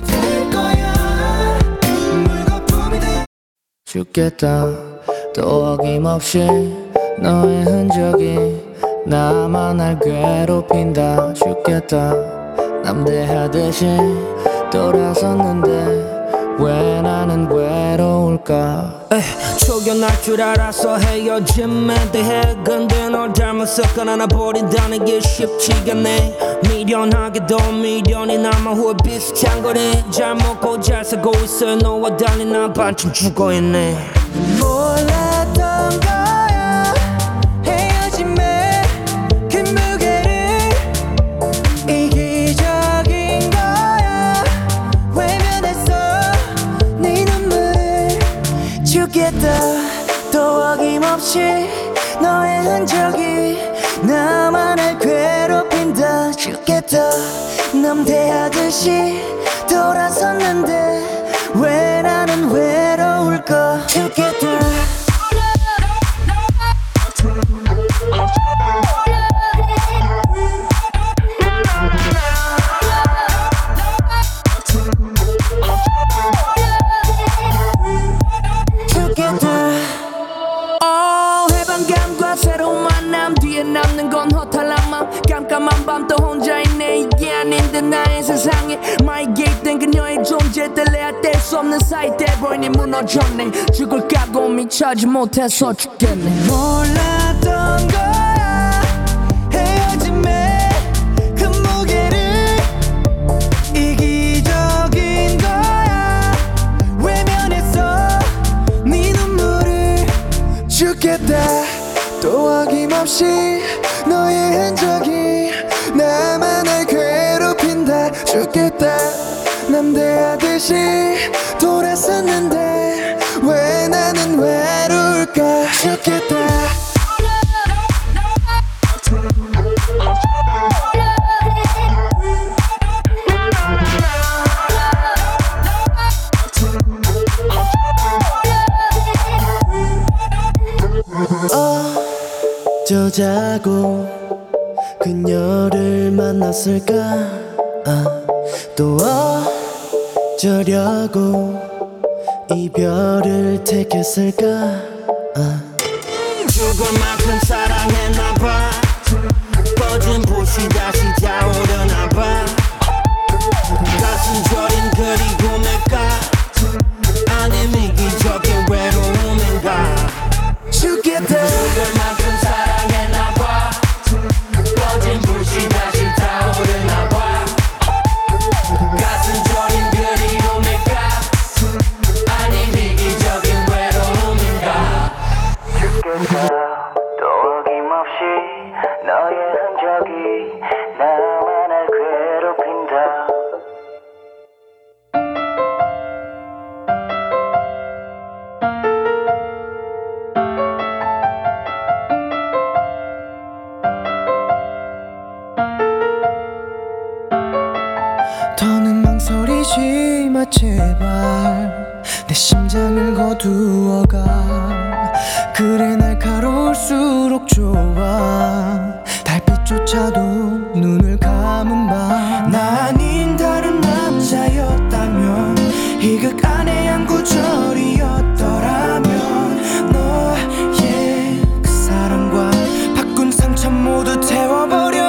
죽겠다 또 어김없이 너의 흔적이 나만 날 괴롭힌다 죽겠다 남대하듯이 돌아섰는데 왜 나는 외로울까 에이, 초견할 줄 알아서 헤어짐에 대해 근데 널 잘못 섞어놔 버린다는 게 쉽지가 않네 미련하게도 미련이 남아 후회 비슷한 거네 잘 먹고 잘 살고 있어 너와 달리 난 반쯤 죽어있네 몰랐던 거야 헤어짐에 그 무게를 이기적인 거야 외면했어 네 눈물을 죽겠다 또 어김없이 너의 흔적이 나만을 괴롭힌다 죽겠다 남대하듯이 돌아섰는데 왜 나는 외로울까 죽겠다 어, 해방감과 새로운 만남 뒤에 남는 건 허탈한 맘 깜깜한 밤 또 혼자 있네 이게 아닌데 나의 세상에 마이 개입된 그녀의 존재 뗄래야 뗄 수 없는 사이 돼버리니 무너졌네 죽을 각오 미쳐지 못해서 죽겠네 몰랐던 거야 헤어짐에 그 무게를 이기적인 거야 외면했어 네 눈물을 죽겠다 또 어김없이 너의 흔적이 나만을 괴롭힌다 죽겠다 남대하듯이 돌아섰는데 왜 나는 외로울까 죽겠다 어 어쩌자고 그녀를 만났을까 아, 또 어쩌려고 이별을 택했을까 아. 죽을 만큼 사랑했나봐 꺼진 불씨 다시 타오르나봐 가슴 저린 그리움일까 아니면 이기적인 외로움인가 죽겠다 죽을 만큼 사랑했나봐 꺼진 불씨 다시 타오르나봐 가슴 저린 그리움일까 아니면 이기적인 외로움인가 죽겠다 또 어김없이 너의 흔적이 나만을 괴롭힌다 더는 망설이지 마 제발 내 심장을 거두어가 그래 날카로울수록 좋아 달빛조차도 눈을 감은 밤 나 아닌 다른 남자였다면 이 극 안에 한 구절이었더라면 너의 그 사랑과 바꾼 상처 모두 태워버려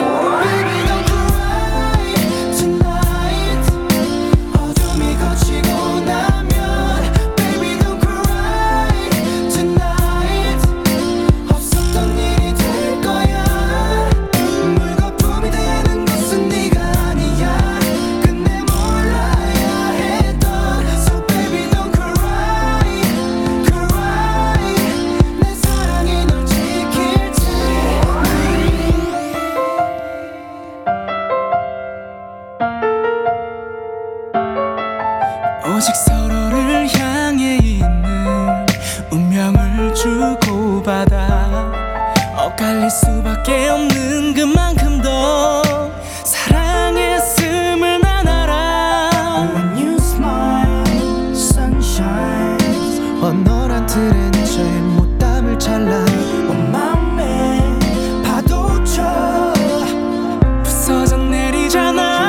오직 서로를 향해 있는 운명을 주고받아 엇갈릴 수밖에 없는 그만큼 더 사랑했음을 난 알아 When you smile, sunshine 원활한 틀에 내셔의 못담을 잘라 온 맘에 파도쳐 부서져 내리잖아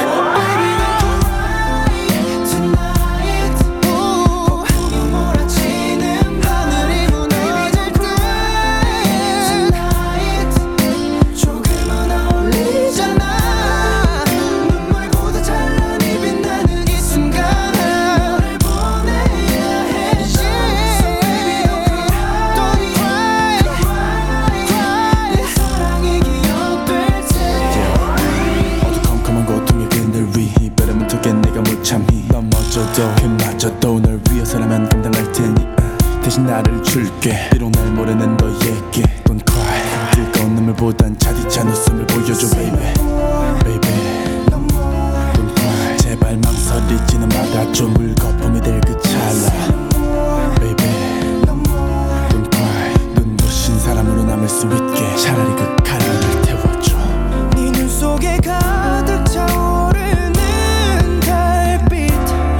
그마저도 널 위해서라면 감당할 테니 uh, 대신 나를 줄게 비록 날 모르는 너에게 Don't cry 뜨거운 눈물보단 차디찬 웃음을 보여줘 baby baby Don't cry 제발 망설이지는 말아줘 물거품이 될 그 찰나 baby Don't cry 눈부신 사람으로 남을 수 있게 차라리 그 가랑을 태워줘 네 눈 속에 가득 차오르는 달빛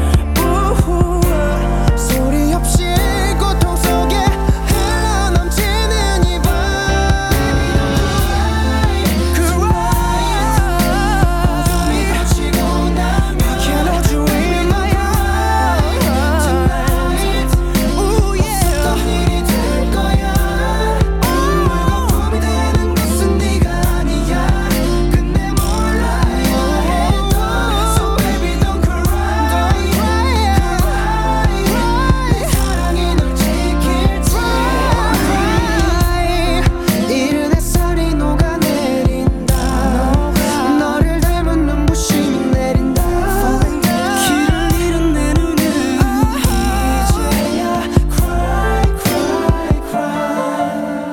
소리 없이 고통 속에 흘러넘치는 이 밤 어둠이 갇히고 나면 Can hold you in my arms Tonight Ooh yeah 어떤 일이 될 거야 물거품이 되는 것은 네가 아니야 근데 몰라야 했던 So baby don't cry Don't cry 사랑이 널 지킬지 이른 햇살이 녹아내린다 너를 닮은 눈부심이 내린다 길을 잃은 내 눈은 이제야 cry cry cry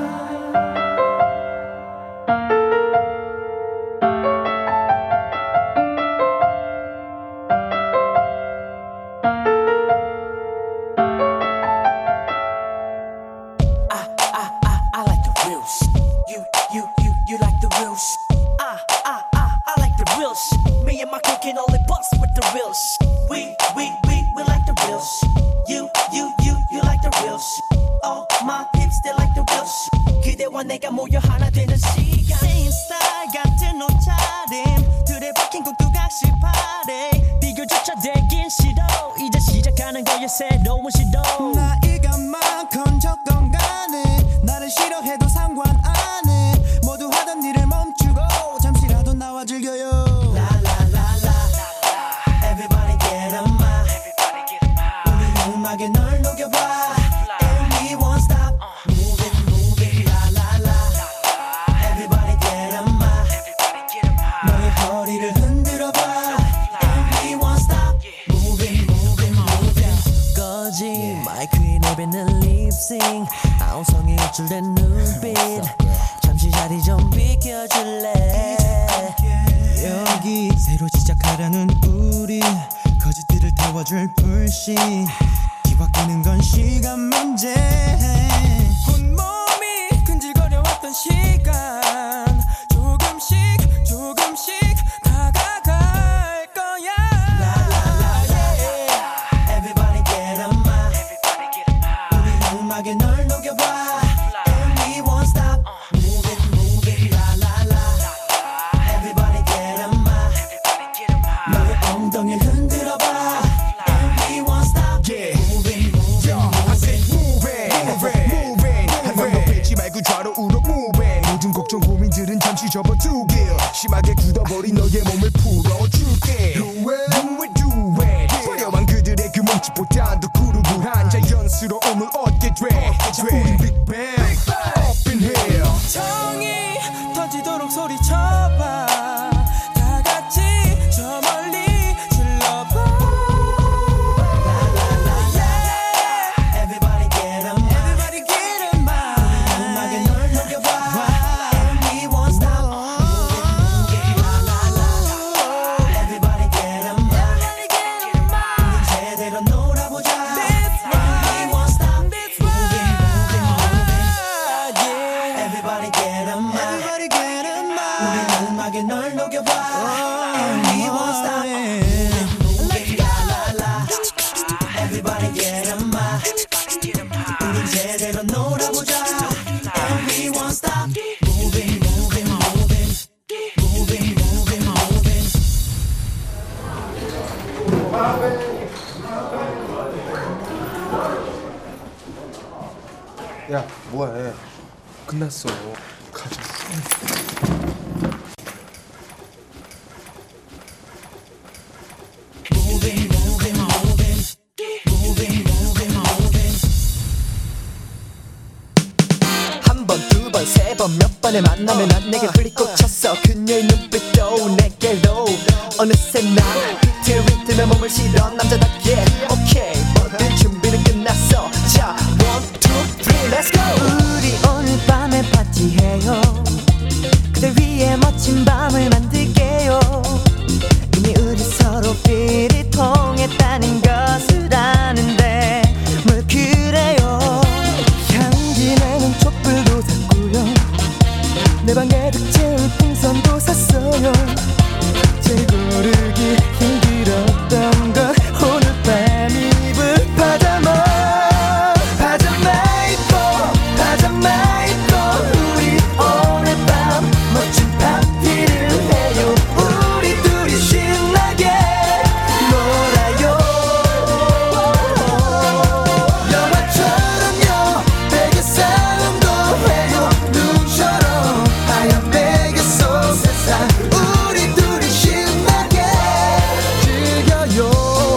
I like the real shit. You, you, you, you like the real shit. I, I, I, I like the real shit. Me and my crew can only bust with the real shit. We, we, we, we like the real shit. You, you, you, you like the real shit. All my peeps, they like the real shit. 그대와 너와 내가 모여 하나 되는 시간 Same style 같은 옷차림 둘의 박힌 국두각시 파리 비교조차 되긴 싫어 이제 시작하는 거야 새로운 시도 나이가 많건 간에 나를 싫어해도 상관 안 해 모두 하던 일을 멈추고 잠시라도 나와 즐겨요 Everybody get on my 우리 음악에 널 녹여봐 And we won't stop Move it, move it, la la la Everybody get on my 너의 허리를 흔들어봐 And we won't stop Move it, move it, move it 꺼진 마이크에 내뱉는 립싱 아우성이 일줄된 눈빛 잠시 자리 좀 비켜줄래 여기 새로 시작하려는 우리 거짓들을 태워줄 불씨 뒤바뀌는 건 시간 문제 온몸이 근질거려왔던 시간 조금씩 조금씩 다가갈 거야 Everybody get on my 우리 음악에 널 녹여봐 And we won't stop Move it, move it, la la la Everybody get on my 너의 엉덩이를 흔들어봐 And we won't stop Yeah. Move it, move it, I move said it moving, moving. 한번더 뱉지 말고 좌로우로 moving. 모든 걱정 고민들은 잠시 접어두길. 심하게 굳어버린 너의 몸을 풀어줄게. Do it, do it, do it. 화려한 그들의 그 몸짓보다 더 구르구한 자연스러움을 얻게 돼. 우리 빅뱅, up in here. 정이 터지도록 소리쳐봐 다 같이 저 멀리 질러봐 Everybody get on my Everybody get on my 음악에 널 녹여봐 And we won't stop Move it, la la la Everybody get on my Everybody get on my 우린 제대로 놀아보자 That's right And we won't stop That's right Move it, move it, move it Everybody get on my Everybody get on my 우린 음악에 널 녹여봐 And we won't stop Move it, la la la Everybody get on my 우린 제대로 놀아보자 And we won't stop Moving, moving, moving Moving, moving, moving 야 뭐해 끝났어 가자 Moving, moving, moving Moving, moving, moving 한 번, 두 번, 세 번, 몇 번의 만남에 난 내게 흘리 꽂혔어 그녀의 눈빛도 내게로 어느새 난 비트 리듬에 몸을 실어 남자답게 오케이 모든 준비는 끝났어 자 one, two, three, let's go 우리 오늘 밤에 파티해요 그대 위에 멋진 밤을 만들게요 이미 우리 서로 필이 통했다는 것을 아는데 뭘 그래요 향기 나는 촛불도 샀고요 내 방에 득채울 풍선도 샀어요 제일 고르기 힘들었던 건 오늘 밤 입을 파자마 파자마 입고 파자마 입고 우리 오늘 밤 멋진 파티를 해요 우리 둘이 신나게 놀아요 영화처럼요 베개 싸움도 해요 눈처럼 하얀 베개 속 세상 우리 둘이 신나게 즐겨요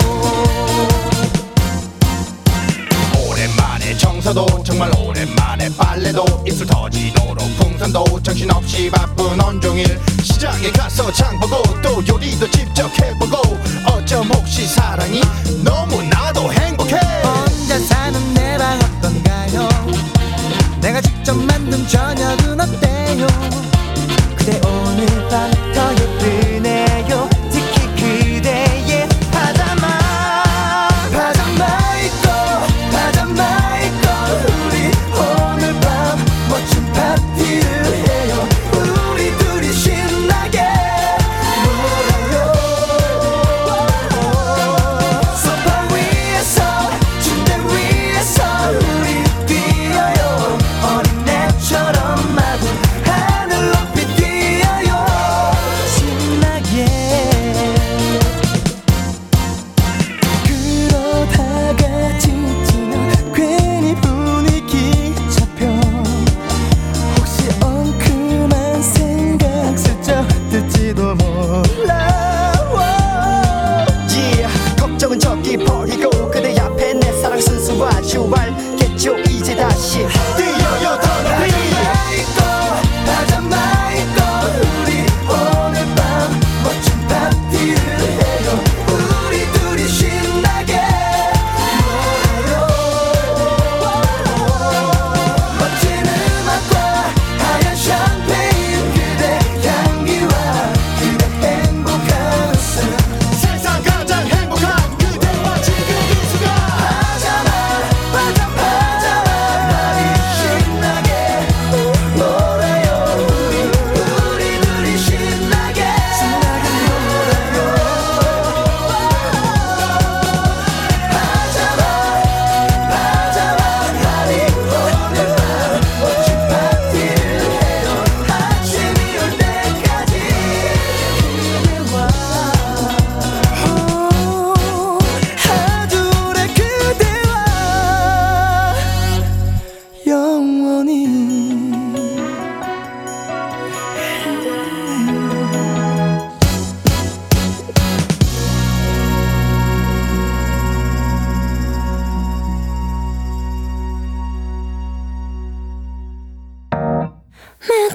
오랜만에 청소도 정말 오랜만에 빨래도 입술 터지도록 풍선도 정신없이 바쁜 온종일 시장에 가서 장보고 또 요리도 직접 해보고 어쩜 혹시 사랑이 너무나도 행복해 혼자 사는 내 방 어떤가요 내가 직접 만든 저녁은 어때요 그대 오늘 밤 더 예쁘네요 특히 그대의 파자마 파자마 입고 파자마 입고 우리 오늘 밤 멋진 파티를 해요 우리 둘이 신나게 놀아요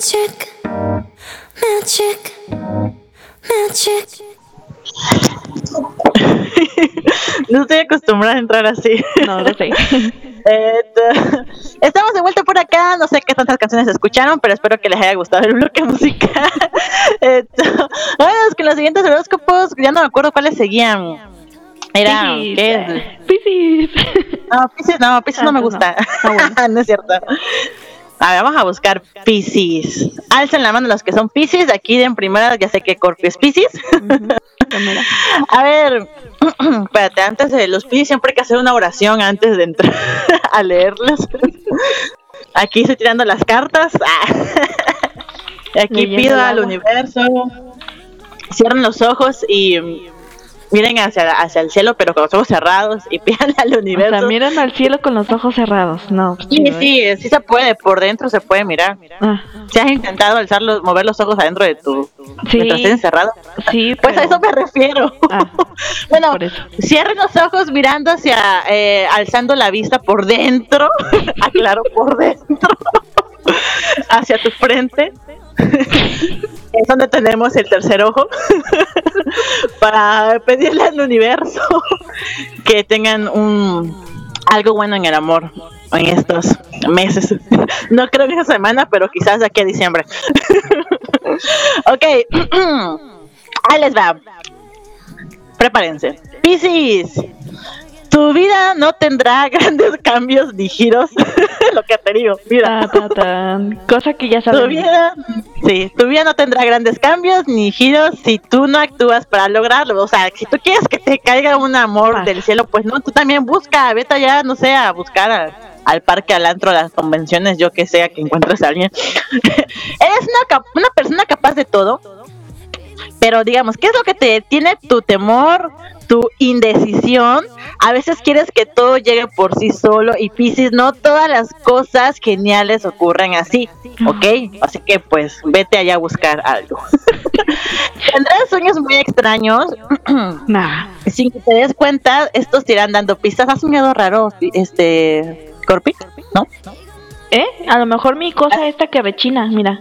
magic, magic, magic. No estoy acostumbrada a entrar así. No lo sé. Eh, t- Estamos de vuelta por acá. No sé qué tantas canciones escucharon, pero espero que les haya gustado el bloque musical. Eh, t- Vamos con los siguientes horóscopos. Ya no me acuerdo cuáles seguían. Era. Piscis. ¿Qué es? Piscis. No, Piscis no, Piscis Ah, no me pues gusta. no. Ah, bueno. No es cierto. A ver, vamos a buscar Piscis. Alcen la mano los que son Piscis. Aquí de en primera ya sé que Corpio es Piscis. Mira. A ver, espérate, antes de los Piscis siempre hay que hacer una oración antes de entrar a leerlas. Aquí estoy tirando las cartas. Ah. Y aquí Leyendo pido el al agua. universo. Cierren los ojos y miren hacia, hacia el cielo, pero con los ojos cerrados y pidan al O universo. sea, miran al cielo con los ojos cerrados. No, pues, Sí, chido, ¿eh? sí, sí se puede, por dentro se puede mirar. Ah, Si has intentado alzar los, mover los ojos adentro de tu Sí. mientras estés encerrado, sí, pues a pero- eso me refiero. Ah, Bueno, por eso. cierren los ojos mirando hacia, eh, alzando la vista por dentro, aclaro, por dentro, hacia tu frente. Es donde tenemos el tercer ojo para pedirle al universo que tengan un algo bueno en el amor en estos meses. No creo que esta semana, pero quizás de aquí a diciembre. Ok, ahí les va. Prepárense. Piscis, tu vida no tendrá grandes cambios ni giros. Lo que te digo, mira. Ta, ta, tan. Cosa que ya Tu saben. vida, sí, tu vida no tendrá grandes cambios ni giros si tú no actúas para lograrlo. O sea, si tú quieres que te caiga un amor Ah. del cielo, pues no, tú también busca, vete allá, no sé, a buscar a- al parque, al antro, a las convenciones, yo que sea, que encuentres a alguien. Eres una, cap- una persona capaz de todo, pero digamos, ¿qué es lo que te tiene tu temor, tu indecisión? A veces quieres que todo llegue por sí solo y Piscis, no todas las cosas geniales ocurren así, ¿ok? Así que pues vete allá a buscar algo. Tendrás sueños muy extraños. Nah. Sin que te des cuenta, estos te irán dando pistas. ¿Has soñado raro, este, Corpi? ¿No? ¿Eh? A lo mejor mi cosa esta que avecina, mira.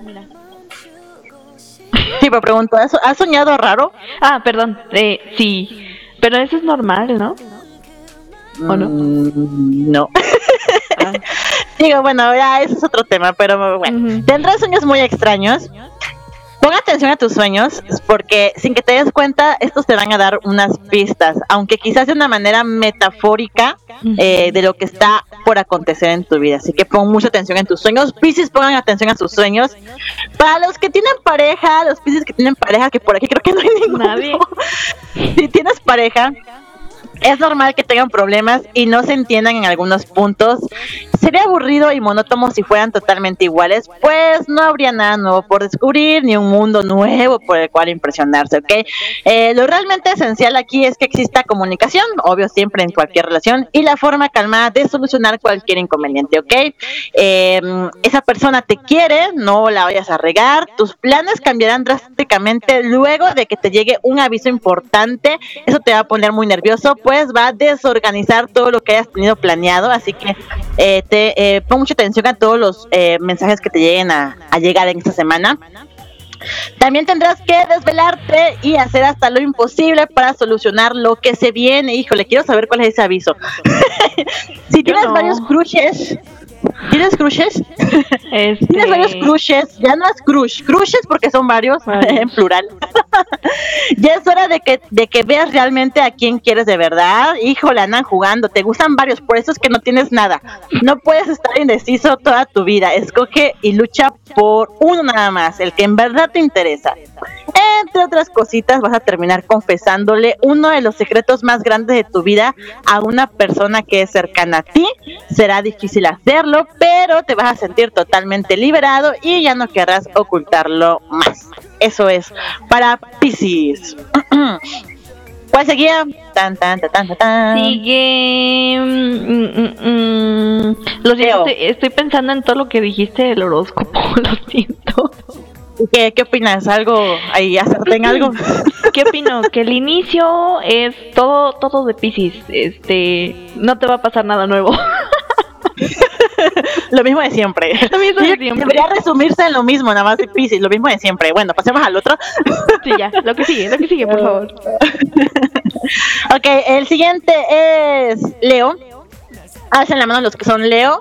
Sí, me pregunto, ¿has, has soñado raro? Ah, perdón. Eh, sí. Pero eso es normal, ¿no? ¿O no? Mm, no. Ah. Digo, bueno, ya ese es otro tema, pero bueno. Ujú. Tendrás sueños muy extraños. Pon atención a tus sueños, porque sin que te des cuenta, estos te van a dar unas pistas, aunque quizás de una manera metafórica eh, de lo que está por acontecer en tu vida. Así que pon mucha atención en tus sueños. Piscis, pongan atención a sus sueños. Para los que tienen pareja, los Piscis que tienen pareja, que por aquí creo que no hay ninguno. Nadie. Si tienes pareja, es normal que tengan problemas y no se entiendan en algunos puntos. Sería aburrido y monótono si fueran totalmente iguales, pues no habría nada nuevo por descubrir, ni un mundo nuevo por el cual impresionarse, ¿ok? Eh, lo realmente esencial aquí es que exista comunicación, obvio siempre en cualquier relación, y la forma calmada de solucionar cualquier inconveniente, ¿ok? Eh, esa persona te quiere, no la vayas a regar, tus planes cambiarán drásticamente luego de que te llegue un aviso importante. Eso te va a poner muy nervioso, pues va a desorganizar todo lo que hayas tenido planeado, así que eh, te eh, pon mucha atención a todos los eh, mensajes que te lleguen a, a llegar en esta semana. También tendrás que desvelarte y hacer hasta lo imposible para solucionar lo que se viene. Híjole, quiero saber cuál es ese aviso. Si tienes no. varios crushes, ¿tienes crushes? Este... Tienes varios crushes, ya no es crush, crushes porque son varios, Varios. en plural. Ya es hora de que, de que veas realmente a quién quieres de verdad. Híjole, andan jugando, te gustan varios, por eso es que no tienes nada. No puedes estar indeciso toda tu vida. Escoge y lucha por uno nada más, el que en verdad te interesa. Entre otras cositas, vas a terminar confesándole uno de los secretos más grandes de tu vida a una persona que es cercana a ti. Será difícil hacerlo, pero te vas a sentir totalmente liberado y ya no querrás ocultarlo más. Eso es para Piscis. ¿Cuál seguía? Tan, tan, tan, tan, tan. Sigue. mm, mm, mm. Lo siento, Leo. estoy, estoy pensando en todo lo que dijiste del horóscopo. Lo siento. ¿Qué, ¿Qué opinas? ¿Algo? ¿Ahí acerté en algo? ¿Qué opino? Que el inicio es todo, todo de Piscis. Este, no te va a pasar nada nuevo. Lo mismo de siempre. Lo mismo de Sí, siempre. Debería resumirse en lo mismo, nada más de Piscis, lo mismo de siempre. Bueno, pasemos al otro. Sí, ya, lo que sigue, lo que sigue, por favor. Ok, el siguiente es Leo. Alcen la mano los que son Leo.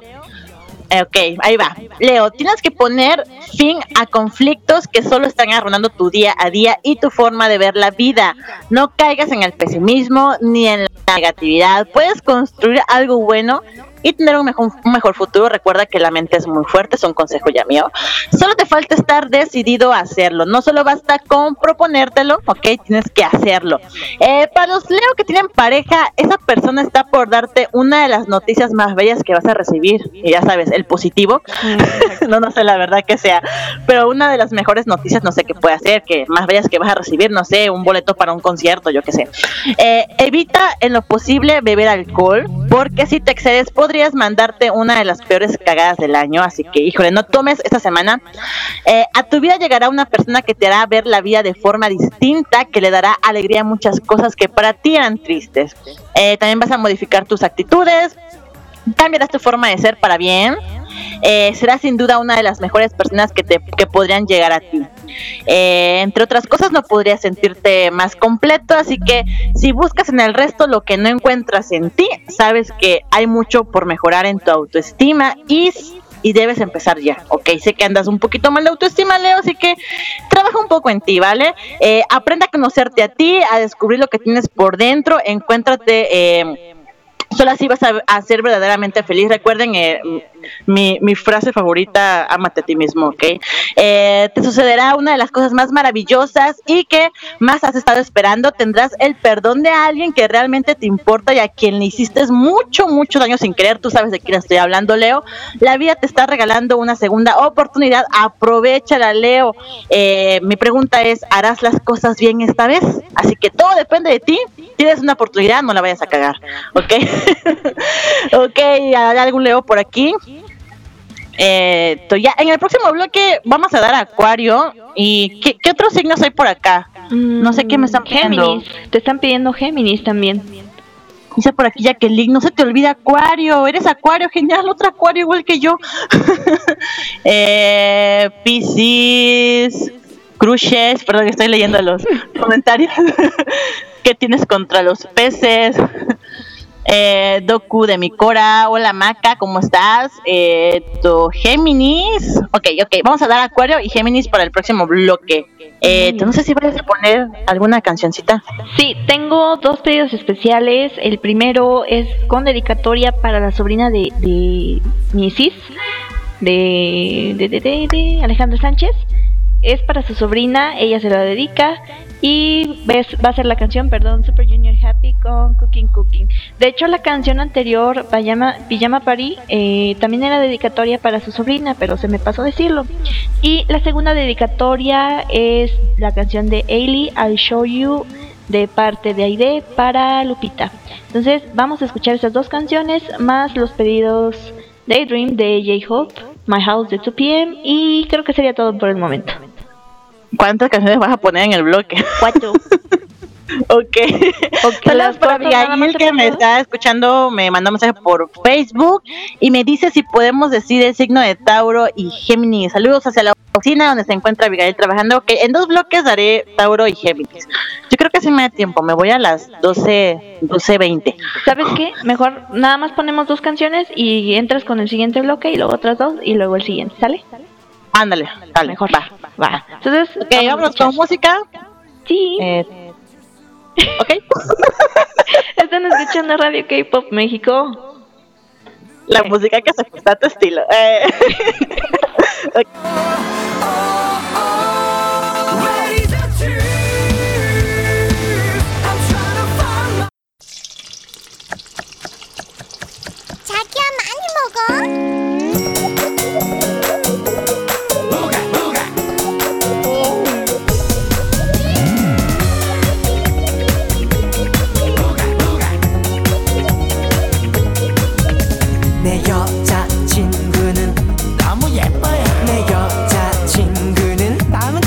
Eh, Ok, ahí va. Leo, tienes que poner fin a conflictos que solo están arruinando tu día a día y tu forma de ver la vida. No caigas en el pesimismo ni en la negatividad. Puedes construir algo bueno y tener un mejor, un mejor futuro. Recuerda que la mente es muy fuerte, es un consejo ya mío. Solo te falta estar decidido a hacerlo. No solo basta con proponértelo, ok, tienes que hacerlo. Eh, para los Leo que tienen pareja, esa persona está por darte una de las noticias más bellas que vas a recibir. Y ya sabes, el positivo. no, no sé la verdad que sea, pero una de las mejores noticias, no sé qué puede ser, que más bellas que vas a recibir, no sé, un boleto para un concierto, yo qué sé. Eh, evita en lo posible beber alcohol, porque si te excedes podrías mandarte una de las peores cagadas del año, así que híjole, no tomes esta semana. Eh, a tu vida llegará una persona que te hará ver la vida de forma distinta, que le dará alegría a muchas cosas que para ti eran tristes. Eh, también vas a modificar tus actitudes, cambiarás tu forma de ser para bien. Eh, serás sin duda una de las mejores personas que te que podrían llegar a ti. Eh, entre otras cosas, no podrías sentirte más completo, así que si buscas en el resto lo que no encuentras en ti, sabes que hay mucho por mejorar en tu autoestima y y debes empezar ya, ok. Sé que andas un poquito mal de autoestima, Leo, así que trabaja un poco en ti, ¿vale? Eh, aprende a conocerte a ti, a descubrir lo que tienes por dentro, encuéntrate. Eh, Solo así vas a, a ser verdaderamente feliz. Recuerden eh, mi, mi frase favorita, ámate a ti mismo, ¿ok? Eh, te sucederá una de las cosas más maravillosas y que más has estado esperando. Tendrás el perdón de alguien que realmente te importa y a quien le hiciste mucho, mucho daño sin querer. Tú sabes de quién estoy hablando, Leo. La vida te está regalando una segunda oportunidad. Aprovéchala, Leo. Eh, mi pregunta es, ¿harás las cosas bien esta vez? Así que todo depende de ti. Tienes una oportunidad, no la vayas a cagar, ¿ok? Ok, ¿hay algún Leo por aquí? Eh, to- ya, en el próximo bloque vamos a dar a Acuario. ¿Y qué, qué otros signos hay por acá? No sé qué me están pidiendo. Géminis, te están pidiendo Géminis también. Dice por aquí Jacqueline, no se te olvida Acuario, eres Acuario, genial, otro Acuario igual que yo. eh, Piscis, Cruces, perdón que estoy leyendo los comentarios. ¿Qué tienes contra los peces? Eh, Doku de mi Cora, hola Maca, ¿cómo estás? Eh, tu Géminis, ok, ok, vamos a dar Acuario y Géminis para el próximo bloque. Eh, no sé si vayas a poner alguna cancioncita. Sí, tengo dos pedidos especiales. El primero es con dedicatoria para la sobrina de, de mi sis, de, de, de, de, de Alejandra Sánchez. Es para su sobrina, ella se la dedica y ves, va a ser la canción, perdón, Super Junior Happy con Cooking Cooking. De hecho, la canción anterior, Pijama, Pijama Party, eh, también era dedicatoria para su sobrina, pero se me pasó decirlo. Y la segunda dedicatoria es la canción de Ailey, I'll Show You, de parte de Aide para Lupita. Entonces, vamos a escuchar estas dos canciones, más los pedidos Daydream de J-Hope, My House de two P M, y creo que sería todo por el momento. ¿Cuántas canciones vas a poner en el bloque? Cuatro. Ok. Saludos para cuatro, nada más Abigail te que me pongo. está escuchando, me mandó un mensaje por Facebook y me dice si podemos decir el signo de Tauro y Géminis. Saludos hacia la oficina donde se encuentra Abigail trabajando. Ok, en dos bloques daré Tauro y Géminis. Yo creo que sí me da tiempo, me voy a las doce, doce veinte. ¿Sabes qué? Mejor nada más ponemos dos canciones y entras con el siguiente bloque y luego otras dos y luego el siguiente, ¿sale? Ándale, dale, Mejor. va. Va. Entonces, Ok, vamos a vámonos escuchar. con música. Sí. Eh, ok. Están escuchando Radio K-Pop México. La música que se ajusta a tu estilo. Eh. Ok. Ready to choose. I'm trying to find my 자기야 많이 먹어. 내 여자친구는 너무 예뻐요. 내 여자친구는 너무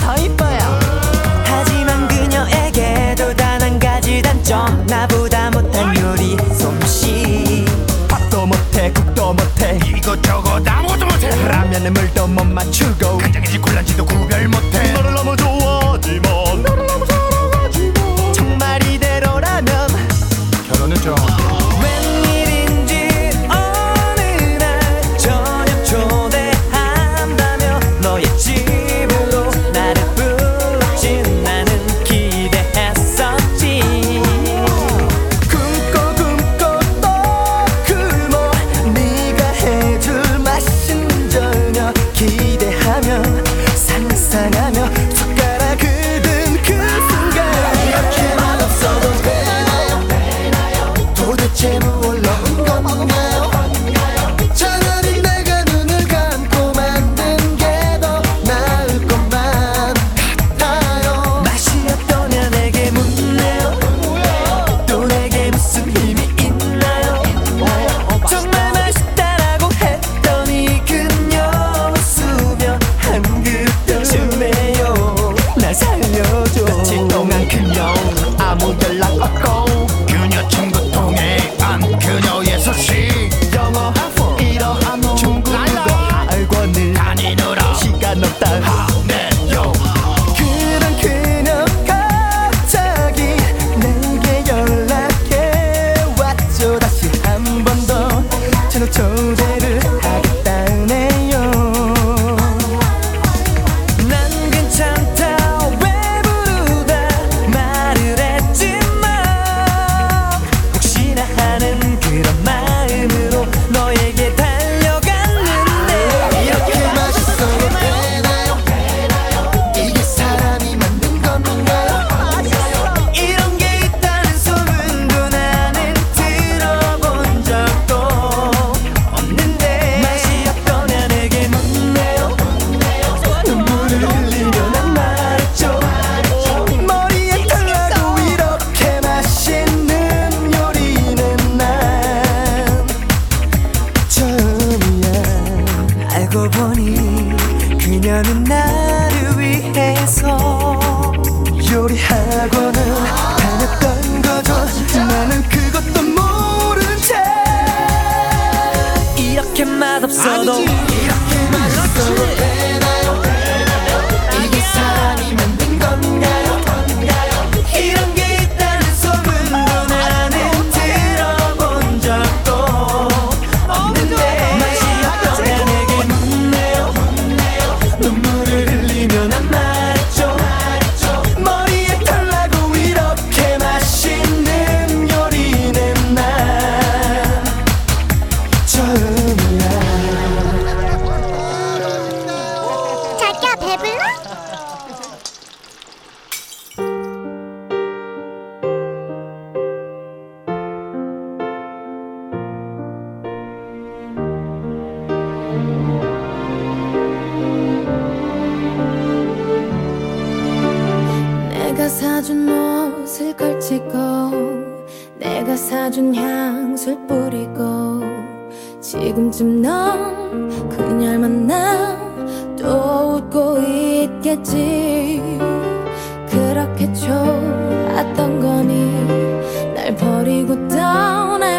옷을 걸치고 내가 사준 향수를 뿌리고 지금쯤 넌 그녀를 만나 또 웃고 있겠지. 그렇게 좋았던 거니 날 버리고 떠날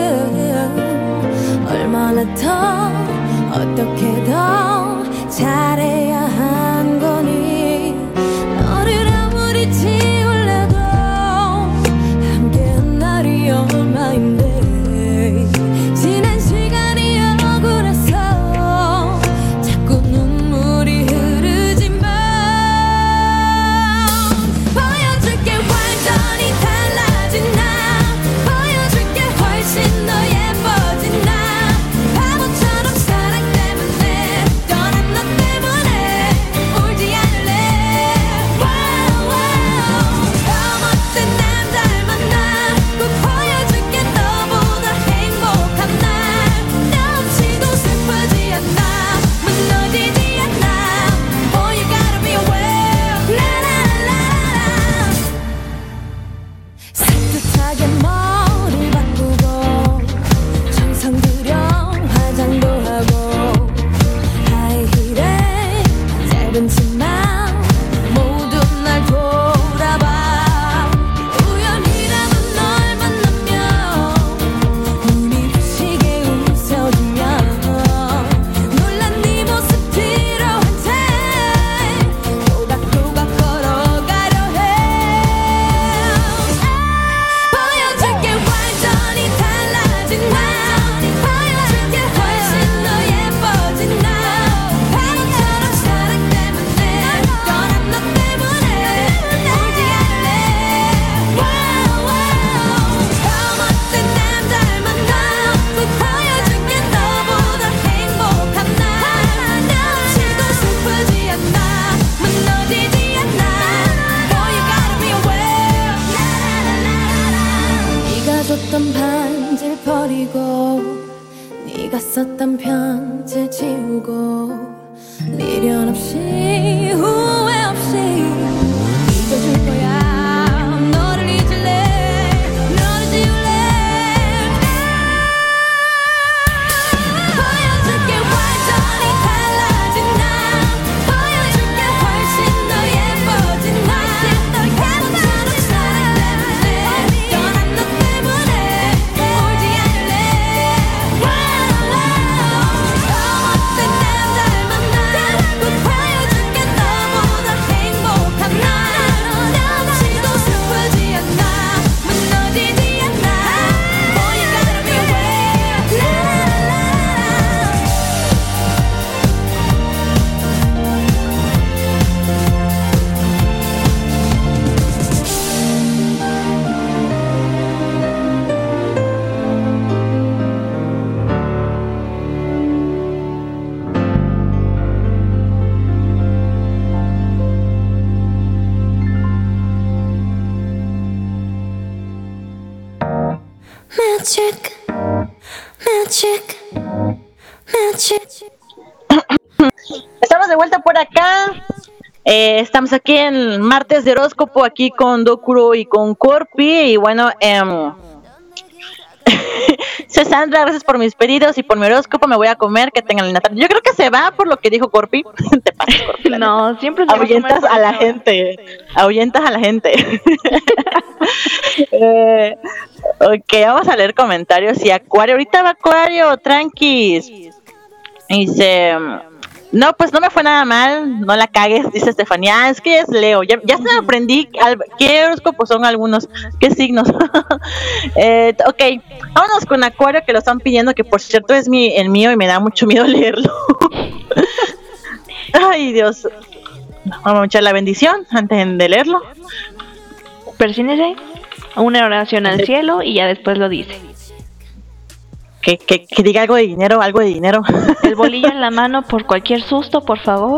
만큼 얼마나 더 어떻게 더 잘해야 한 거니. 너를 아무리 지울래도 함께한 날이 얼마인데 지난 시간이 억울해서 자꾸 눈물이 흐르지만 보여줄게 완전히 달라진 나. 보여줄게 훨씬 더 예뻐진 나. 바보처럼 사랑 때문에 떠난 너 때문에 울지 않을래. 와우 와우 더 멋진 남자를 만나 꼭 보여줄게 너보다 행복한 날. 너 없이도 슬프지 않아 무너지지 않아. Boy you gotta be aware. 라라라라 산뜻하게 머리를 바꾸고 정성 들여 화장도 하고 하이힐에 짧은 치마 모두 날 돌아봐. 우연이라도 널 만나면 눈이 부시게 웃어주면 놀란 네 모습 필요한 채 또각또각 걸어가려 해. 보여줄게 완전히 달라진 나. 보여줄게 훨씬 더 예뻐진 나. 바보처럼 사랑 때문에 떠난 너 때문에 울지 않을래. 와우 와우 더 멋진 남자를 만나 꼭 보여줄게 너보다 행복한 날. 너 없이도 슬프지 않아 무너지지 않아. Boy you gotta be aware. 네가 줬던 반지를 버리고 네가 썼던 편지를 지우고 미련 없이 후회 없이 잊어줄 거야. 너를 잊을래. 너를 지울래. 보여줄게 완전히 달라진 나. 보여줄게 훨씬 더 예뻐진 나. 바보처럼 사랑 때문에 떠난 너 때문에 울지 않을래. 와우 더 멋진 남자를 만나 꼭 보여줄게 너보다 행복한 날. 너 없이도 슬프지 않아 무너지지 않아. Boy you gotta be aware. 라라라라 Magic, magic, magic. Estamos de vuelta por acá. Eh, estamos aquí en martes de horóscopo, aquí con Dokuro y con Corpi. Y bueno, eh, Sandra, gracias por mis pedidos y por mi horóscopo. Me voy a comer, que tengan linda tarde. Yo creo que se va por lo que dijo Corpi. Te pasas, Corpi. la No, neta. siempre se va a Ahuyentas comer a la por gente. Ahuyentas a la gente. eh, ok, vamos a leer comentarios. Y Acuario, ahorita va Acuario, tranquis. Dice, no, pues no me fue nada mal, no la cagues, dice Estefanía. Ah, es que es Leo, ya, ya se aprendí al- qué horóscopos son algunos, qué signos. eh, ok, vámonos con Acuario, que lo están pidiendo, que por cierto es mi, el mío y me da mucho miedo leerlo. Ay, Dios. Vamos a echar la bendición antes de leerlo. Persínese, una oración al cielo y ya después lo dice. Que, que, que diga algo de dinero, algo de dinero. El bolillo en la mano por cualquier susto, por favor.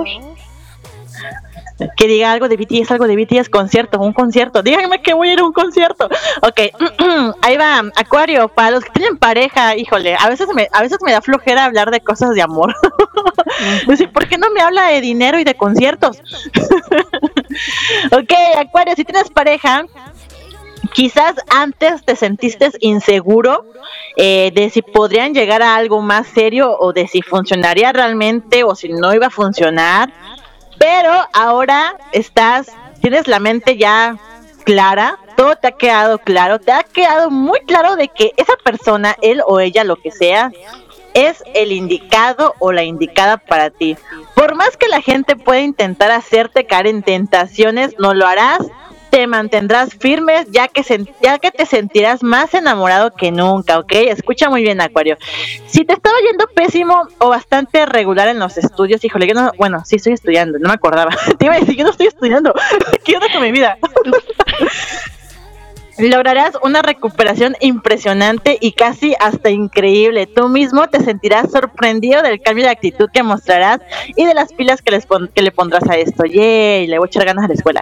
Que diga algo de B T S, algo de B T S, concierto, un concierto. Díganme que voy a ir a un concierto. Ok, ahí va, Acuario, para los que tienen pareja, híjole, a veces me, a veces me da flojera hablar de cosas de amor. Pues, ¿por qué no me habla de dinero y de conciertos? Ok, Acuario, si tienes pareja, quizás antes te sentiste inseguro eh, de si podrían llegar a algo más serio o de si funcionaría realmente o si no iba a funcionar, pero ahora estás, tienes la mente ya clara, todo te ha quedado claro, te ha quedado muy claro de que esa persona, él o ella, lo que sea, es el indicado o la indicada para ti. Por más que la gente pueda intentar hacerte caer en tentaciones, no lo harás, te mantendrás firmes ya que, sen- ya que te sentirás más enamorado que nunca, ¿ok? Escucha muy bien, Acuario. Si te estaba yendo pésimo o bastante regular en los estudios, híjole, yo no, bueno, sí estoy estudiando, no me acordaba. Te iba a decir, yo no estoy estudiando. ¿Qué onda con mi vida? Lograrás una recuperación impresionante y casi hasta increíble. Tú mismo te sentirás sorprendido del cambio de actitud que mostrarás y de las pilas que, les pon- que le pondrás a esto. ¡Yay! Le voy a echar ganas a la escuela.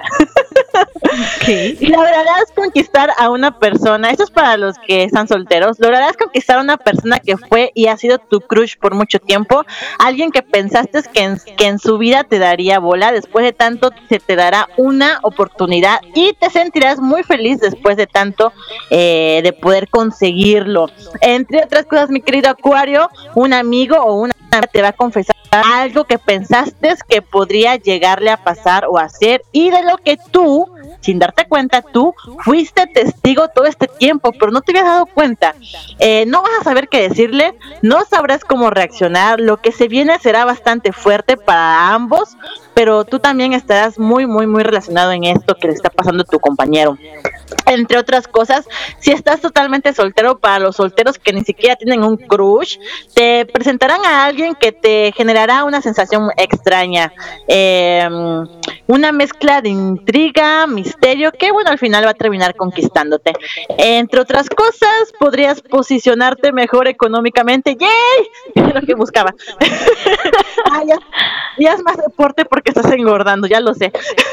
Okay. Lograrás conquistar a una persona, esto es para los que están solteros, lograrás conquistar a una persona que fue y ha sido tu crush por mucho tiempo, alguien que pensaste que en, que en su vida te daría bola, después de tanto se te dará una oportunidad y te sentirás muy feliz después de tanto eh, de poder conseguirlo. Entre otras cosas, mi querido Acuario, un amigo o una amiga te va a confesar algo que pensaste que podría llegarle a pasar o hacer y de lo que tú, sin darte cuenta, tú fuiste testigo todo este tiempo, pero no te habías dado cuenta. Eh, no vas a saber qué decirle, no sabrás cómo reaccionar, lo que se viene será bastante fuerte para ambos, pero tú también estarás muy, muy, muy relacionado en esto que le está pasando a tu compañero. Entre otras cosas, si estás totalmente soltero, para los solteros que ni siquiera tienen un crush, te presentarán a alguien que te generará una sensación extraña, eh, una mezcla de intriga, misterio, que bueno, al final va a terminar conquistándote. Entre otras cosas, podrías posicionarte mejor económicamente. ¡Yay! Es lo que buscaba. ah, ya, ya es más deporte porque estás engordando, ya lo sé.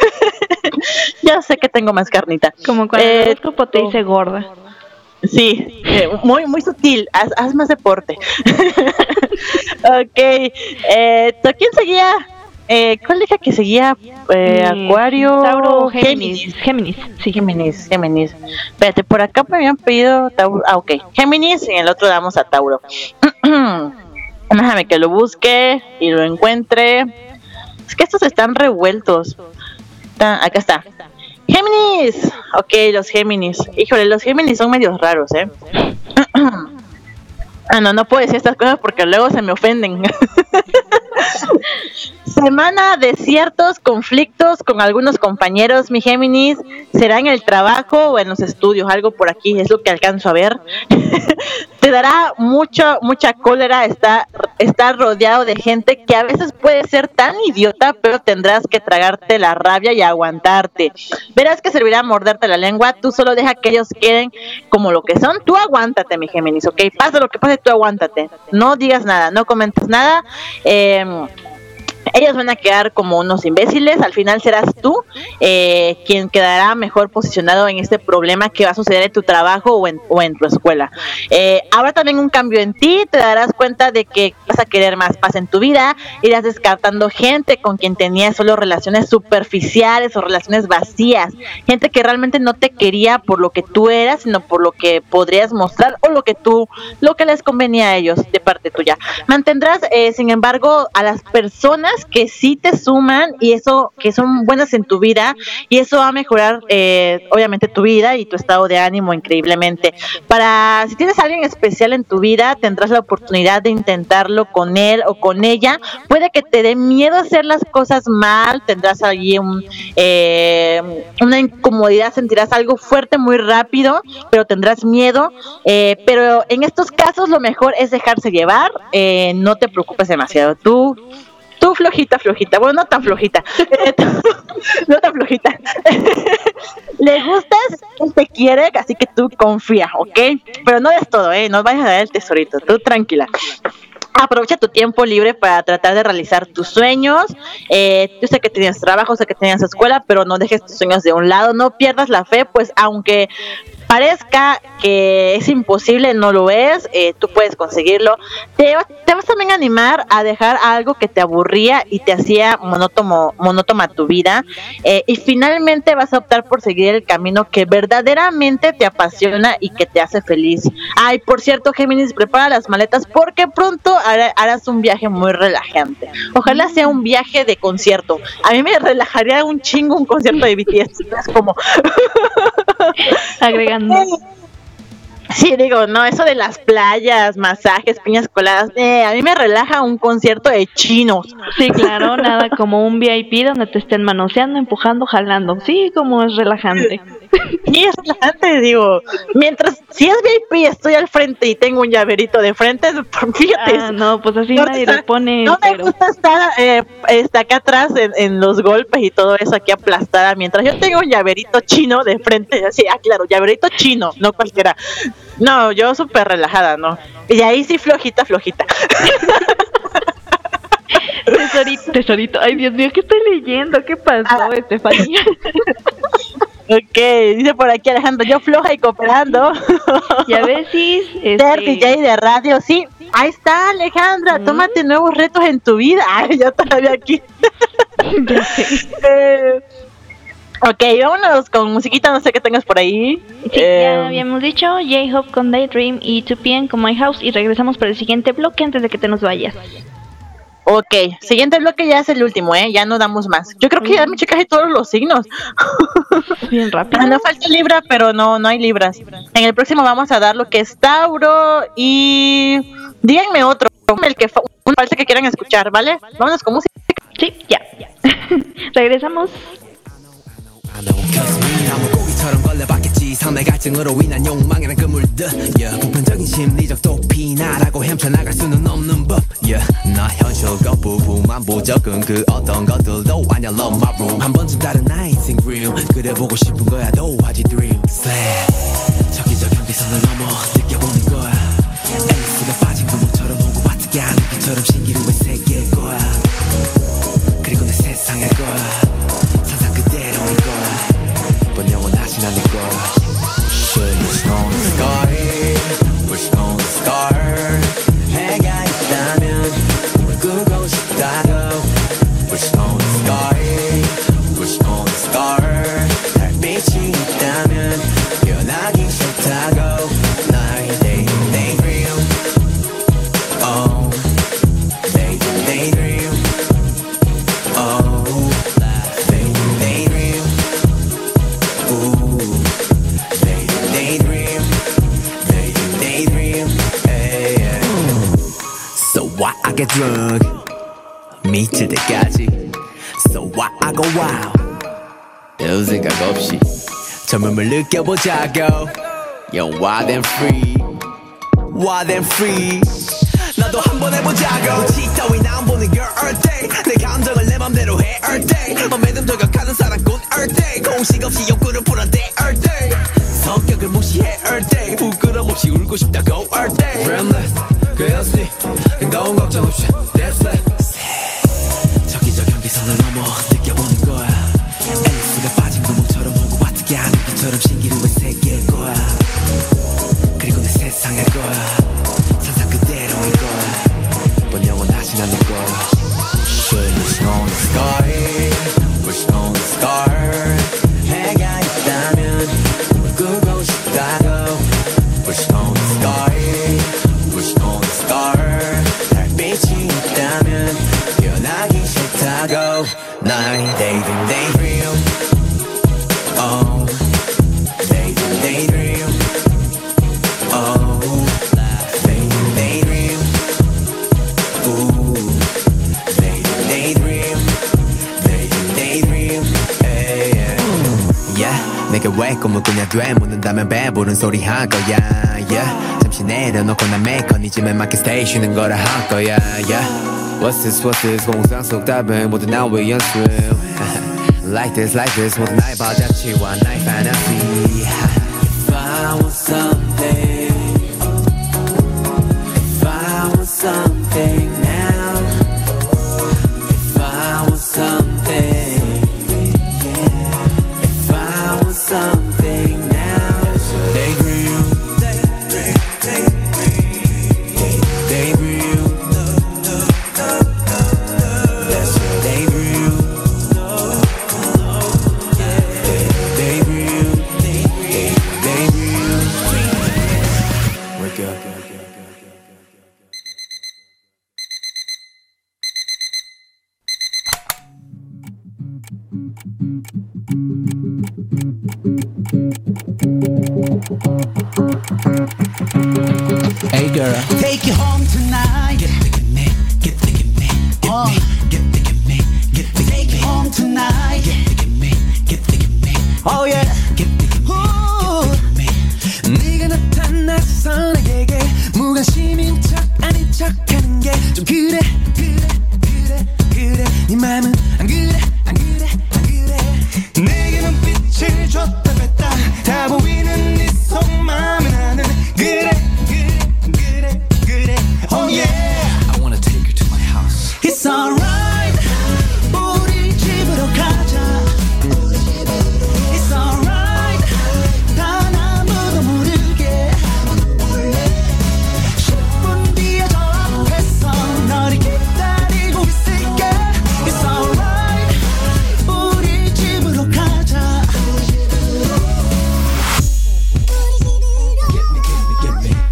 Ya sé que tengo más carnita. Como cuando Eh, el horóscopo te dice gorda. Sí, eh, muy muy sutil, haz, haz más deporte. Ok, eh, ¿tú quién seguía? Eh, ¿Cuál dije que seguía? Eh, Eh, Acuario, Tauro, Géminis. Géminis, sí. Géminis, Géminis. Espérate, por acá me habían pedido Tauro. Ah, ok, Géminis y en el otro damos a Tauro. Déjame que lo busque y lo encuentre. Es que estos están revueltos. Está, acá está. Géminis. Ok, los Géminis. Híjole, los Géminis son medios raros, ¿eh? Ah, no, no puedo decir estas cosas porque luego se me ofenden. Semana de ciertos conflictos con algunos compañeros, mi Géminis. Será en el trabajo o en los estudios, algo por aquí, es lo que alcanzo a ver. Te dará mucho, mucha cólera estar, estar rodeado de gente que a veces puede ser tan idiota, pero tendrás que tragarte la rabia y aguantarte. Verás que servirá morderte la lengua, tú solo deja que ellos queden como lo que son, tú aguántate, mi Géminis, ok, pasa lo que pase, tú aguántate, no digas nada, no comentes nada, eh... ellos van a quedar como unos imbéciles, al final serás tú eh, quien quedará mejor posicionado en este problema que va a suceder en tu trabajo o en, o en tu escuela. Eh, habrá también un cambio en ti, te darás cuenta de que vas a querer más paz en tu vida, irás descartando gente con quien tenías solo relaciones superficiales o relaciones vacías, gente que realmente no te quería por lo que tú eras, sino por lo que podrías mostrar o lo que tú, lo que les convenía a ellos de parte tuya. Mantendrás, eh, sin embargo, a las personas que sí te suman y eso que son buenas en tu vida y eso va a mejorar eh, obviamente tu vida y tu estado de ánimo increíblemente. Para si tienes a alguien especial en tu vida, tendrás la oportunidad de intentarlo con él o con ella. Puede que te dé miedo hacer las cosas mal, tendrás allí un, eh, una incomodidad, sentirás algo fuerte muy rápido, pero tendrás miedo, eh, pero en estos casos lo mejor es dejarse llevar, eh, no te preocupes demasiado, tú Tú flojita, flojita, bueno, no tan flojita, no tan flojita. Le gustas, él te quiere, así que tú confía, ¿ok? Pero no des todo, ¿eh? No vayas a dar el tesorito, tú tranquila. Aprovecha tu tiempo libre para tratar de realizar tus sueños. Eh, yo sé que tienes trabajo, sé que tienes escuela, pero no dejes tus sueños de un lado, no pierdas la fe, pues aunque parezca que es imposible, no lo es, eh, tú puedes conseguirlo. Te, va- te vas también a animar a dejar algo que te aburría y te hacía monótono, monótona tu vida, eh, y finalmente vas a optar por seguir el camino que verdaderamente te apasiona y que te hace feliz. Ay, por cierto, Géminis, prepara las maletas porque pronto hará- harás un viaje muy relajante. Ojalá sea un viaje de concierto. A mí me relajaría un chingo un concierto de B T S. Es como... Agregando. Sí, digo, no, eso de las playas, masajes, piñas coladas, eh, a mí me relaja un concierto de chinos. Sí, claro, nada como un V I P donde te estén manoseando, empujando, jalando. Sí, como es relajante. Sí, es relajante, digo. Mientras, si es V I P, estoy al frente y tengo un llaverito de frente, fíjate. Ah, no, pues así no nadie está- le pone. No me pero- gusta estar eh, este, acá atrás en, en los golpes y todo eso aquí aplastada, mientras yo tengo un llaverito chino de frente, así, ah, claro, llaverito chino, no cualquiera. No, yo súper relajada, ¿no? Y ahí sí flojita, flojita. Tesorito, tesorito. Ay, Dios mío, ¿qué estoy leyendo? ¿Qué pasó, Ah. Estefanía? Ok, dice por aquí Alejandro, yo floja y cooperando. Ya ves, sí. Ser D J de radio, sí. Ahí está, Alejandra, Mm. tómate nuevos retos en tu vida. Ay, ya todavía aquí. Ya sé. Eh, ok, vámonos con musiquita, no sé qué tengas por ahí. Sí, Eh, ya habíamos dicho J-Hope con Daydream y two P M con My House y regresamos para el siguiente bloque antes de que te nos vayas. Ok, siguiente bloque ya es el último, ¿eh? Ya no damos más. Yo creo que ya me checaje todos los signos. Bien rápido. Ah, no falta Libra, pero no, no hay Libras. En el próximo vamos a dar lo que es Tauro y... Díganme otro, el que fa- un falso que quieran escuchar, ¿vale? Vámonos con música. Sí, ya, ya. regresamos. 고기처럼 걸려봤겠지 상대 갈증으로 인한 욕망이란 그물들 yeah. 보편적인 심리적 도피나라고 헤쳐나갈 수는 없는 법 yeah. 나 현실 거부분만 보적은 그 어떤 것들도 아냐 love my room 한 번쯤 다른 나의 think real 그래 보고 싶은 거야 도화지 dream Slap 저기저 경계선을 넘어 느껴보는 거야 앨리스가 빠진 구멍처럼 오고 바트게 하는 것처럼 신기루의 세계일 거야 그리고 내 세상일 거야 상상 그대로일 거야 번 영원하진 않을 거야 We're on the sky We're on the star 해가 있다면 꿈을 꾸고 싶다고 We're on the sky We're on the star 달빛이 있다면 변하기 싫다고 나의 daydream daydream Oh daydream daydream Oh daydream daydream Ooh, daydream, daydream, daydream, daydream, hey, yeah. So what I get drunk, 미칠 때까지. So what I go wild, 별 생각 없이 젊음을 느껴보자고. Yo, wild and free, wild and free. 나도 한번 해보자고. 지 따윈 안 보는 girl all day. 내 감정을 내 맘대로 해 all day. 맘에는 돌격하는 사랑꾼 all day. 공식 없이 욕구를 풀어대 all day. 성격을 무시해 all day. 부끄럼 없이 울고 싶다고 all day. Friendless, 그였으니 행동 걱정 없이 that's it. 저기저 경계선을 넘어 느껴보는 거야. 앨리스가 빠진 구멍처럼 오고 바트게 하는 것처럼 신기루의 세계일 거야. 그리고 내 세상일 거야. 상상 그대로일 거야. 번 영원하진 않을 거야. We're on the sky, we're on the star. 해가 있다면 꿈을 꾸고 싶다고. We're on the sky, we're on the star. 달빛이 있다면 변하기 싫다고. 나의 daydream, daydream. Oh, daydream, daydream. Oh, daydream, daydream. Ooh, daydream, daydream, daydream, daydream. Hey, yeah. Yeah, 내게 왜 꿈을 꾸냐 돼 묻는다면 배부른 소리 할 거야. Yeah, 잠시 내려놓고 난 메커니즘에 맞게 stay 쉬는 거라 할 거야. Yeah, what's this, what's this? 공상 속 답은 모두 나의 연습. Like this, like this, 모두 나의 발자취와 나의 fantasy. If I want something, if I want something now, if I want something, yeah. If I want something now, Hey girl, take you home tonight. Get the get me, get the get me, get me, get the get me, get the take you home tonight. Get the get me, get the get me. Oh yeah, get the get me, get me. 네가 나타나서 내게 무관심인 척 아닌 척하는 게 좀 그래 그래 그래 그래. 네 맘은 안 그래 안 그래 안 그래. 내게 눈빛을 줬다 뺐다 다 보이는 네 속마음은 나는 그래. Oh yeah, I wanna take her to my house. It's alright, 우리 집으로 가자. It's alright, 단 아무도 모르게. 십 분 뒤에 저 앞에서 너를 기다리고 있을게. It's alright, 우리 집으로 가자. Get me, get me, get me.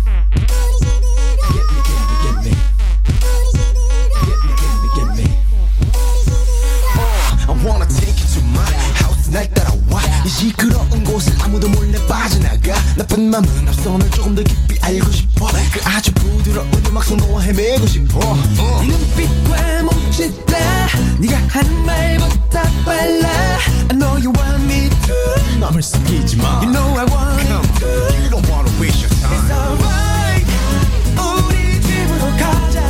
날 따라와 이 시끄러운 곳을 아무도 몰래 빠져나가 나쁜 맘은 없어 널 조금 더 깊이 알고 싶어 그 아주 부드러운 음악 속 너와 헤매고 싶어 네 눈빛과 몸짓다 네가 하는 말보다 빨라 I know you want me to 맘을 숨기지 마 You know I want it to You don't wanna waste your time It's alright 우리 집으로 가자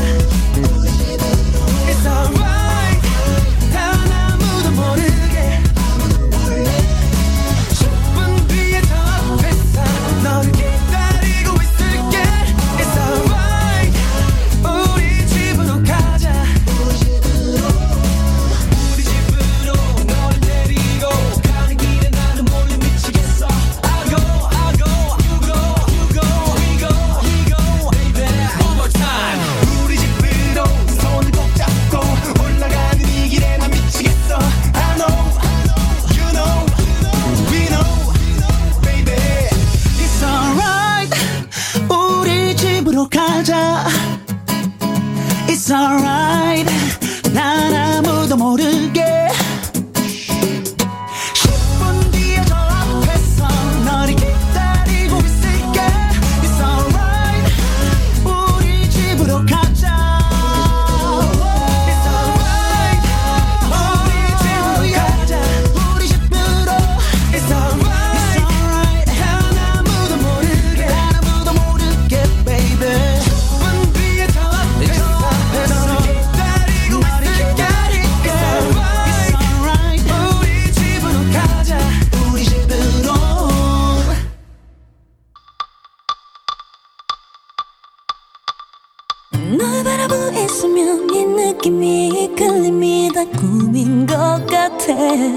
It's alright 단 아무도 모르게 너를 기다리고 있을게 It's alright 우리 집으로 가자 우리 집으로 너를 데리고 가는 길에 나는 몰래 미치겠어 I go I go You go You go We go We go Baby One more time 우리 집으로 손을 꼭 잡고 올라가는 이 길에 난 미치겠어 I know You know We know Baby It's alright 우리 집으로 가자 It's alright 난 아무도 모르게 십 분 뒤에 저 앞에서 너를 기다리고 있을게 It's alright 우리 집으로 가자 It's alright 우리 집으로 가자 우리 집으로 It's alright It's alright 난 아무도 모르게 난 아무도 모르게 baby 십 분 뒤에 저 앞에서 너를 기다리고 있을게 It's alright It's alright 우리 집으로 가자 우리 집으로 널 바라보고 있으면 이 느낌이 이끌림이 다 꿈인 것 같아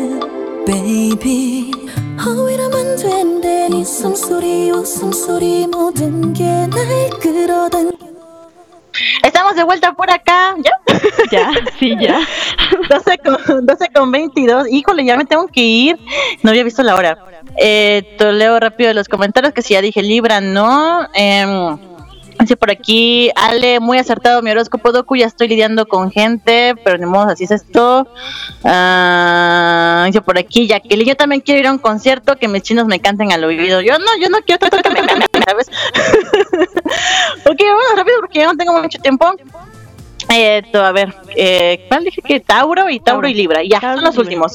Baby 어 이러면 되는데 네 숨소리 웃음소리 모든 게 날 끌어당겨 Estamos de vuelta por acá, ¿ya? Ya, sí, ya. doce con, doce con veintidós. Híjole, ya me tengo que ir. No había visto la hora. Eh, te leo rápido los comentarios que si ya dije Libra, no. Eh, Dice por aquí, Ale, muy acertado mi horóscopo, Doku, ya estoy lidiando con gente, pero ni modo, así es esto. Uh, dice por aquí, Jacqueline, yo también quiero ir a un concierto que mis chinos me canten al oído. Yo no, yo no quiero que me canten, ¿sabes? Ok, vamos rápido porque yo no tengo mucho tiempo. Eh, a ver, eh, ¿cuál dije que? Tauro y Tauro, Tauro. y Libra, ya, Tauro son los últimos.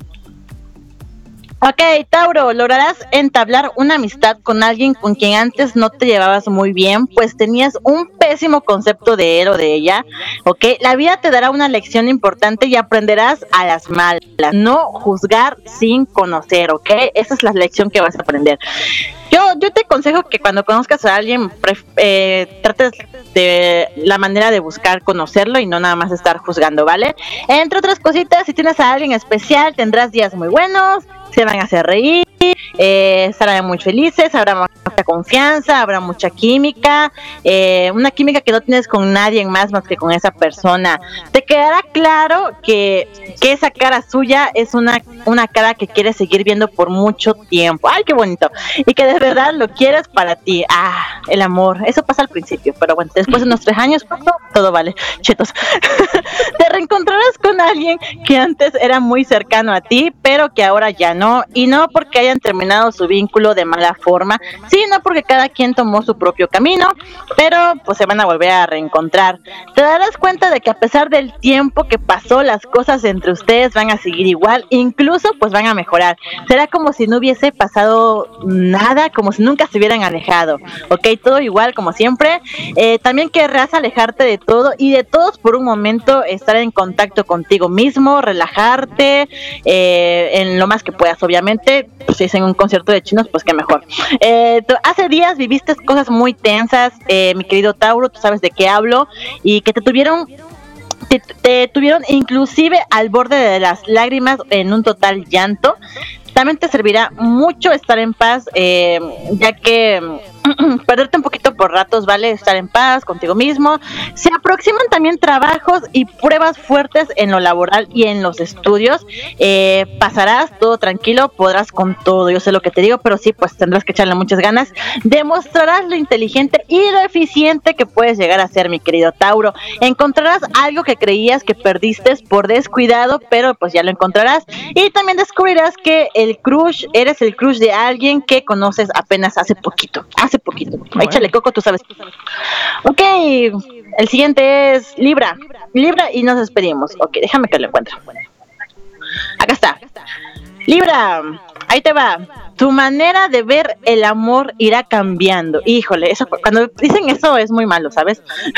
Ok, Tauro, lograrás entablar una amistad con alguien con quien antes no te llevabas muy bien, pues tenías un pésimo concepto de él o de ella, ok. La vida te dará una lección importante y aprenderás a las malas, no juzgar sin conocer, ok. Esa es la lección que vas a aprender. Yo, yo te aconsejo que cuando conozcas a alguien, pref- eh, trates de la manera de buscar conocerlo y no nada más estar juzgando, ¿vale? Entre otras cositas, si tienes a alguien especial, tendrás días muy buenos, se van a hacer reír, eh, estarán muy felices, habrá mucha confianza, habrá mucha química, eh, una química que no tienes con nadie más más que con esa persona. Te quedará claro que, que esa cara suya es una, una cara que quieres seguir viendo por mucho tiempo. ¡Ay, qué bonito! Y que de verdad lo quieres para ti. ¡Ah! el amor, eso pasa al principio, pero bueno, después de unos tres años, pues, todo, todo vale, chetos. Te reencontrarás con alguien que antes era muy cercano a ti, pero que ahora ya no, y no porque hayan terminado su vínculo de mala forma, sino porque cada quien tomó su propio camino, pero pues se van a volver a reencontrar. Te darás cuenta de que a pesar del tiempo que pasó, las cosas entre ustedes van a seguir igual, incluso pues van a mejorar. Será como si no hubiese pasado nada, como si nunca se hubieran alejado, ok, todo igual como siempre. Eh, también querrás alejarte de todo y de todos por un momento, estar en contacto contigo mismo, relajarte eh, en lo más que puedas, obviamente. Pues si es en un concierto de chinos, pues qué mejor. Eh, tú, hace días viviste cosas muy tensas, eh, mi querido Tauro, tú sabes de qué hablo, y que te tuvieron Te, te tuvieron inclusive al borde de las lágrimas en un total llanto. También te servirá mucho estar en paz, eh, ya que perderte un poquito por ratos, ¿vale? Estar en paz contigo mismo. Se aproximan también trabajos y pruebas fuertes en lo laboral y en los estudios. Eh, pasarás todo tranquilo, podrás con todo, yo sé lo que te digo, pero sí, pues tendrás que echarle muchas ganas. Demostrarás lo inteligente y lo eficiente que puedes llegar a ser, mi querido Tauro. Encontrarás algo que creías que perdiste por descuidado, pero pues ya lo encontrarás. Y también descubrirás que el crush, eres el crush de alguien que conoces apenas hace poquito, hace poquito. Bueno. Échale coco, tú sabes. Ok, el siguiente es Libra. Libra y nos despedimos. Ok, déjame que lo encuentre. Acá está. Libra, ahí te va. Tu manera de ver el amor irá cambiando. Híjole, eso cuando dicen eso es muy malo, ¿sabes?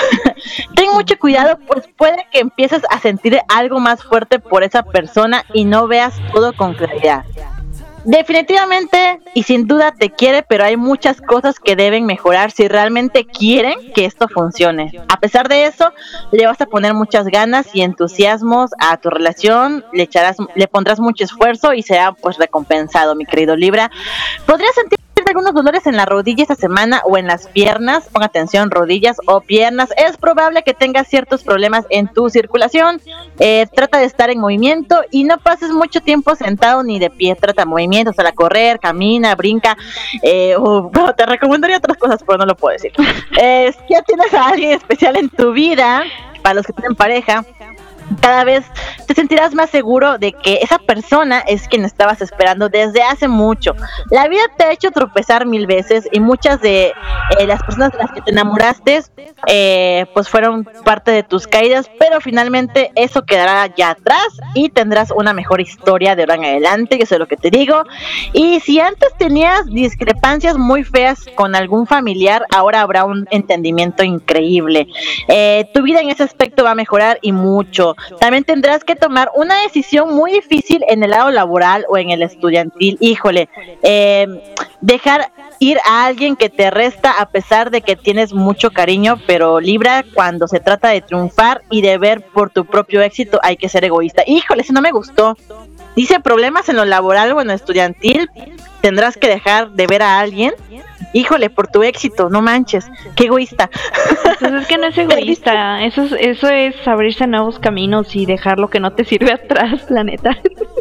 Ten mucho cuidado, pues puede que empieces a sentir algo más fuerte por esa persona y no veas todo con claridad. Definitivamente y sin duda te quiere, pero hay muchas cosas que deben mejorar si realmente quieren que esto funcione. A pesar de eso, le vas a poner muchas ganas y entusiasmos a tu relación, le echarás, le pondrás mucho esfuerzo y será pues recompensado, mi querido Libra. Podrías sentir algunos dolores en la rodilla esta semana o en las piernas. Pon atención, rodillas o piernas. Es probable que tengas ciertos problemas en tu circulación. Eh, trata de estar en movimiento y no pases mucho tiempo sentado ni de pie. Trata de movimientos, sal a correr, camina, brinca. Eh, uh, bueno, te recomendaría otras cosas, pero no lo puedo decir. Eh, si ya tienes a alguien especial en tu vida, para los que tienen pareja, cada vez te sentirás más seguro de que esa persona es quien estabas esperando desde hace mucho. La vida te ha hecho tropezar mil veces y muchas de eh, las personas de las que te enamoraste eh, pues fueron parte de tus caídas, pero finalmente eso quedará ya atrás y tendrás una mejor historia de ahora en adelante, yo sé lo que te digo. Y si antes tenías discrepancias muy feas con algún familiar, ahora habrá un entendimiento increíble. Eh, tu vida en ese aspecto va a mejorar y mucho. También tendrás que tomar una decisión muy difícil en el lado laboral o en el estudiantil. Híjole, eh, dejar ir a alguien que te resta a pesar de que tienes mucho cariño, pero Libra, cuando se trata de triunfar y de ver por tu propio éxito, hay que ser egoísta. Híjole, eso no me gustó. Dice problemas en lo laboral o en lo estudiantil, tendrás que dejar de ver a alguien. Híjole, por tu éxito, no manches, qué egoísta. Pues es que no es egoísta, eso es, eso es abrirse a nuevos caminos y dejar lo que no te sirve atrás, la neta.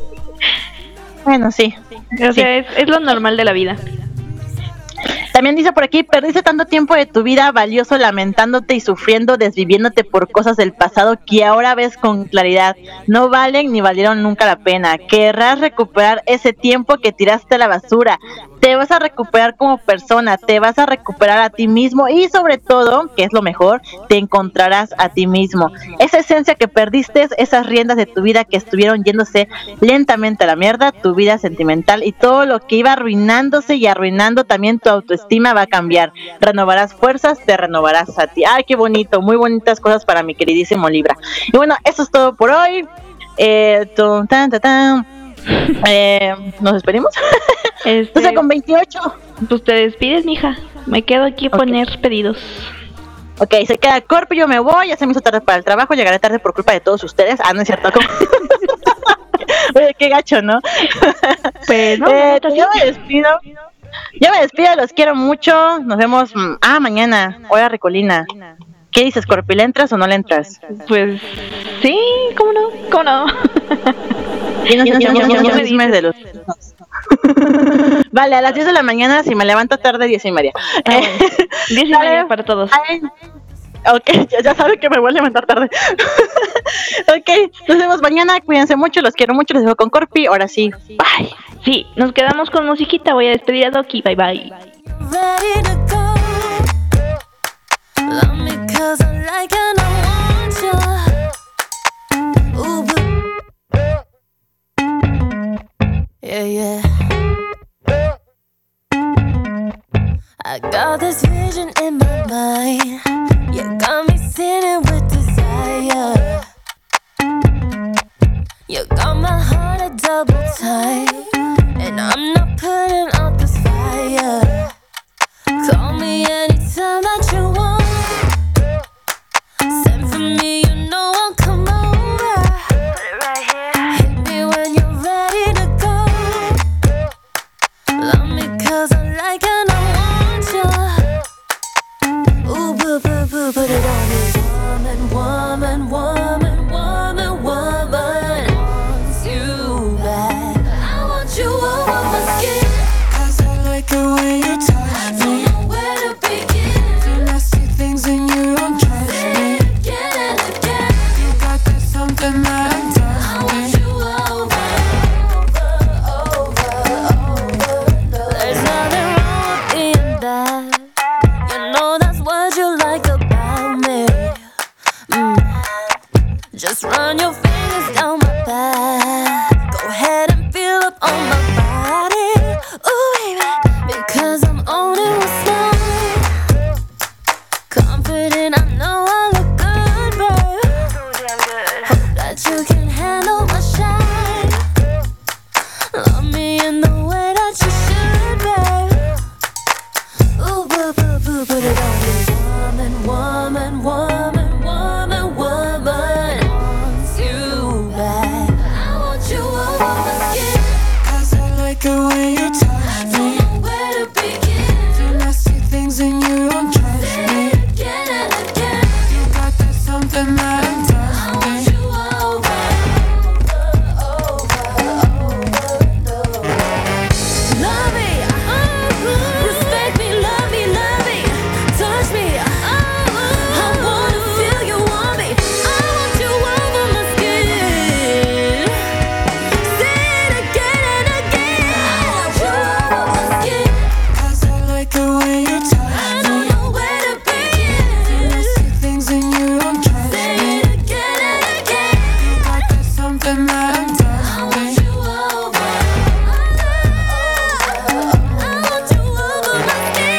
Bueno, sí. O sea, sí. es, es lo normal de la vida. También dice por aquí, perdiste tanto tiempo de tu vida valioso lamentándote y sufriendo, desviviéndote por cosas del pasado que ahora ves con claridad. No valen ni valieron nunca la pena. Querrás recuperar ese tiempo que tiraste a la basura. Te vas a recuperar como persona, te vas a recuperar a ti mismo y sobre todo, que es lo mejor, te encontrarás a ti mismo. Esa esencia que perdiste, esas riendas de tu vida que estuvieron yéndose lentamente a la mierda, tu vida sentimental y todo lo que iba arruinándose y arruinando también tu autoestima va a cambiar. Renovarás fuerzas, te renovarás a ti. Ay, qué bonito, muy bonitas cosas para mi queridísimo Libra. Y bueno, eso es todo por hoy. Eh, tan, tan, tan. Eh, ¿Nos despedimos? Este, o sea, con veintiocho. Pues te despides, mija. Me quedo aquí a okay. poner pedidos. Ok, se queda Corp y yo me voy. Ya se me hizo tarde para el trabajo. Llegaré tarde por culpa de todos ustedes. Ah, no es cierto. Oye, qué gacho, ¿no? Pues no, eh, no yo me despido. Yo me despido, los quiero mucho. Nos vemos. Ah, mañana. Hora Ricolina. ¿Qué dices, Corpi? ¿Le entras o no le entras? Pues sí, ¿cómo no? ¿Cómo no? Y no sé Ya quién no- son ya no los me chismes de los Vale, a las diez de la mañana, si me levanto tarde, diez y media. Ah, Eh, bueno. Diez y dale. media para todos. Ay, ok, ya, ya saben que me voy a levantar tarde. Ok, nos vemos mañana, cuídense mucho, los quiero mucho, los dejo con Corpi, ahora sí, bye. Sí, nos quedamos con musiquita. Voy a despedir a Doki. Bye bye. Ready to go. Love me 'cause I like and I want you. Ooh, but yeah, yeah. I got this vision in my mind. You got me sinning with desire. You got my heart a double time, and I'm not putting out this fire. Call me anytime that you want. Send for me, you know I'll come over. Put it right here. Hit me when you're ready to go. Love me 'cause I like and I want you. Ooh, boo, boo, boo, put it on me. Woman, woman, woman, woman, woman wants you back. I want you over my skin. 'Cause I like the way you touch Don't me. know where to begin. Do nasty things and you don't trust Say me. it again and again. You got that something that I'm I want you over, over, over, over. There's nothing wrong with being bad. You know that's what you like about me. Mm. Just run your fingers down my back. Go ahead and feel up on my body. Ooh, baby, because I'm owning what's mine. Confident, I know I look good, babe. Hope that you can handle my shine. Love me in the way that you should, babe. Ooh, boo, boo, boo, put it on me. Woman, woman, woman, woman, woman wants you back. I want you over my skin. 'Cause I like the way you touch Don't me. know where to begin. Do nasty things and you don't trust Say me. it again and again. You got that something that I'm I touching want me. you over, over, over, over. Love me, oh, respect me, love me, love me, touch me, oh, I wanna feel you want me. I want you over my skin. Say it again and again. I want you over my skin. 'Cause I like the way you I touch don't me. know where to Do begin. nasty things and you don't trust Say me. it again and again. You got that something that I'm I touching want me. you over. I want you over my skin.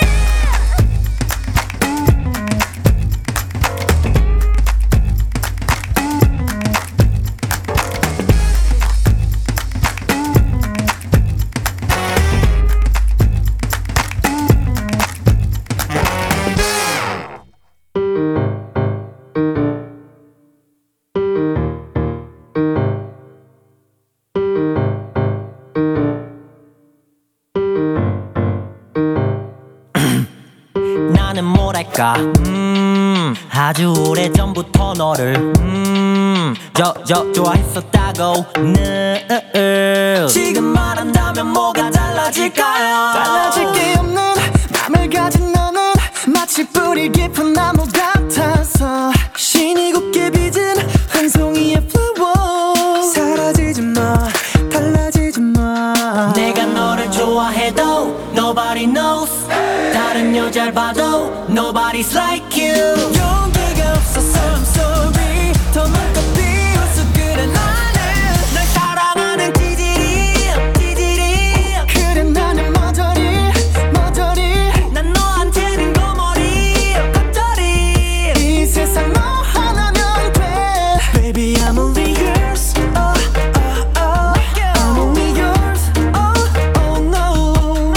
나는 뭐랄까 음 아주 오래전부터 너를 음저 저 좋아했었다고 늘 지금 말한다면 뭐가 달라질까요 달라질 게 없는 맘을 가진 너는 마치 뿌리 깊은 나무 같아서 신이 곱게 빚은 한 송이의 flower. 사라지지 마, 달라지지 마. 내가 너를 좋아해도 nobody knows 다른 여자를 봐도 nobody's like you 용기가 없어서 I'm sorry. 더 많고 비워서 그래 나는 널 사랑하는 찌질이 찌질이 그래 나는 머저리 머저리 난 너한테는 거머리 겉절이 이 세상 너 하나면 돼. Baby I'm only yours. Oh oh oh. I'm only yours. Oh oh no.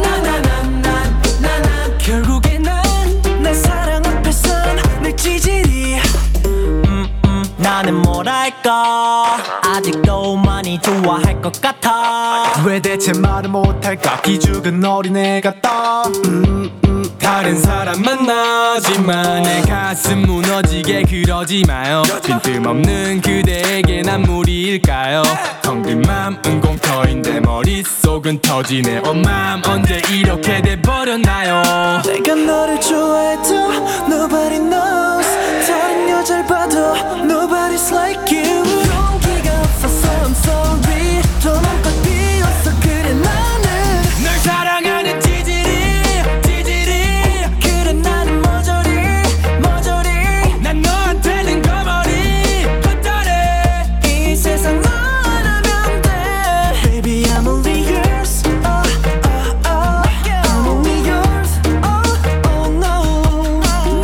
나나나나나나 결국에 난 내 사랑 앞에선 늘 찌질이. 나는 뭐랄까 아직도 많이 좋아할 것 같아 왜 대체 말을 못할까 기죽은 어린애 같다 음, 음. 다른 사람 만나지만 내 가슴 무너지게 그러지 마요 빈틈없는 그대에게 난 무리일까요 텅 빈 맘은 공터인데 머릿속은 터지네 Oh 맘 언제 이렇게 돼버렸나요 내가 너를 좋아해도 Nobody knows 다른 여자를 봐도 Nobody's like you 용기가 없어서 I'm sorry 더 맘껏 비었어 그래 나는 널 사랑하는 찌질이 찌질이 그래 나는 모조리 모조리 난 너한테는 거머리 헛다리 이 세상 너 하나면 돼 Baby I'm only yours oh, oh, oh. I'm only yours oh, oh no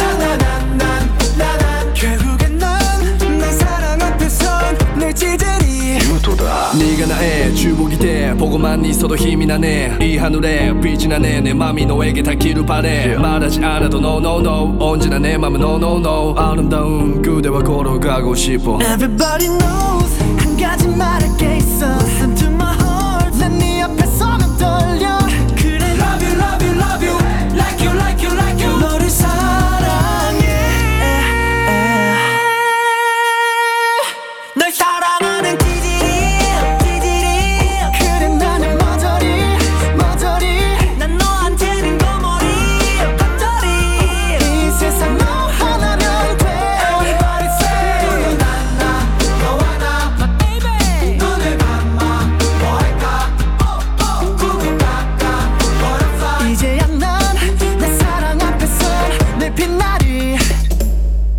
나나나나나나 결국엔 넌 내 사랑 앞에선 내 찌질이 네가 나의 주복이 돼 보고만 있어도 힘이 나네 이 하늘에 빛이 나네 내 맘이 너에게 닿기를 바래 말하지 않아도 no no no 언제나 내 맘은 no no no 아름다운 그대와 걸어가고 싶어 Everybody knows 한 가지 말할 게 있어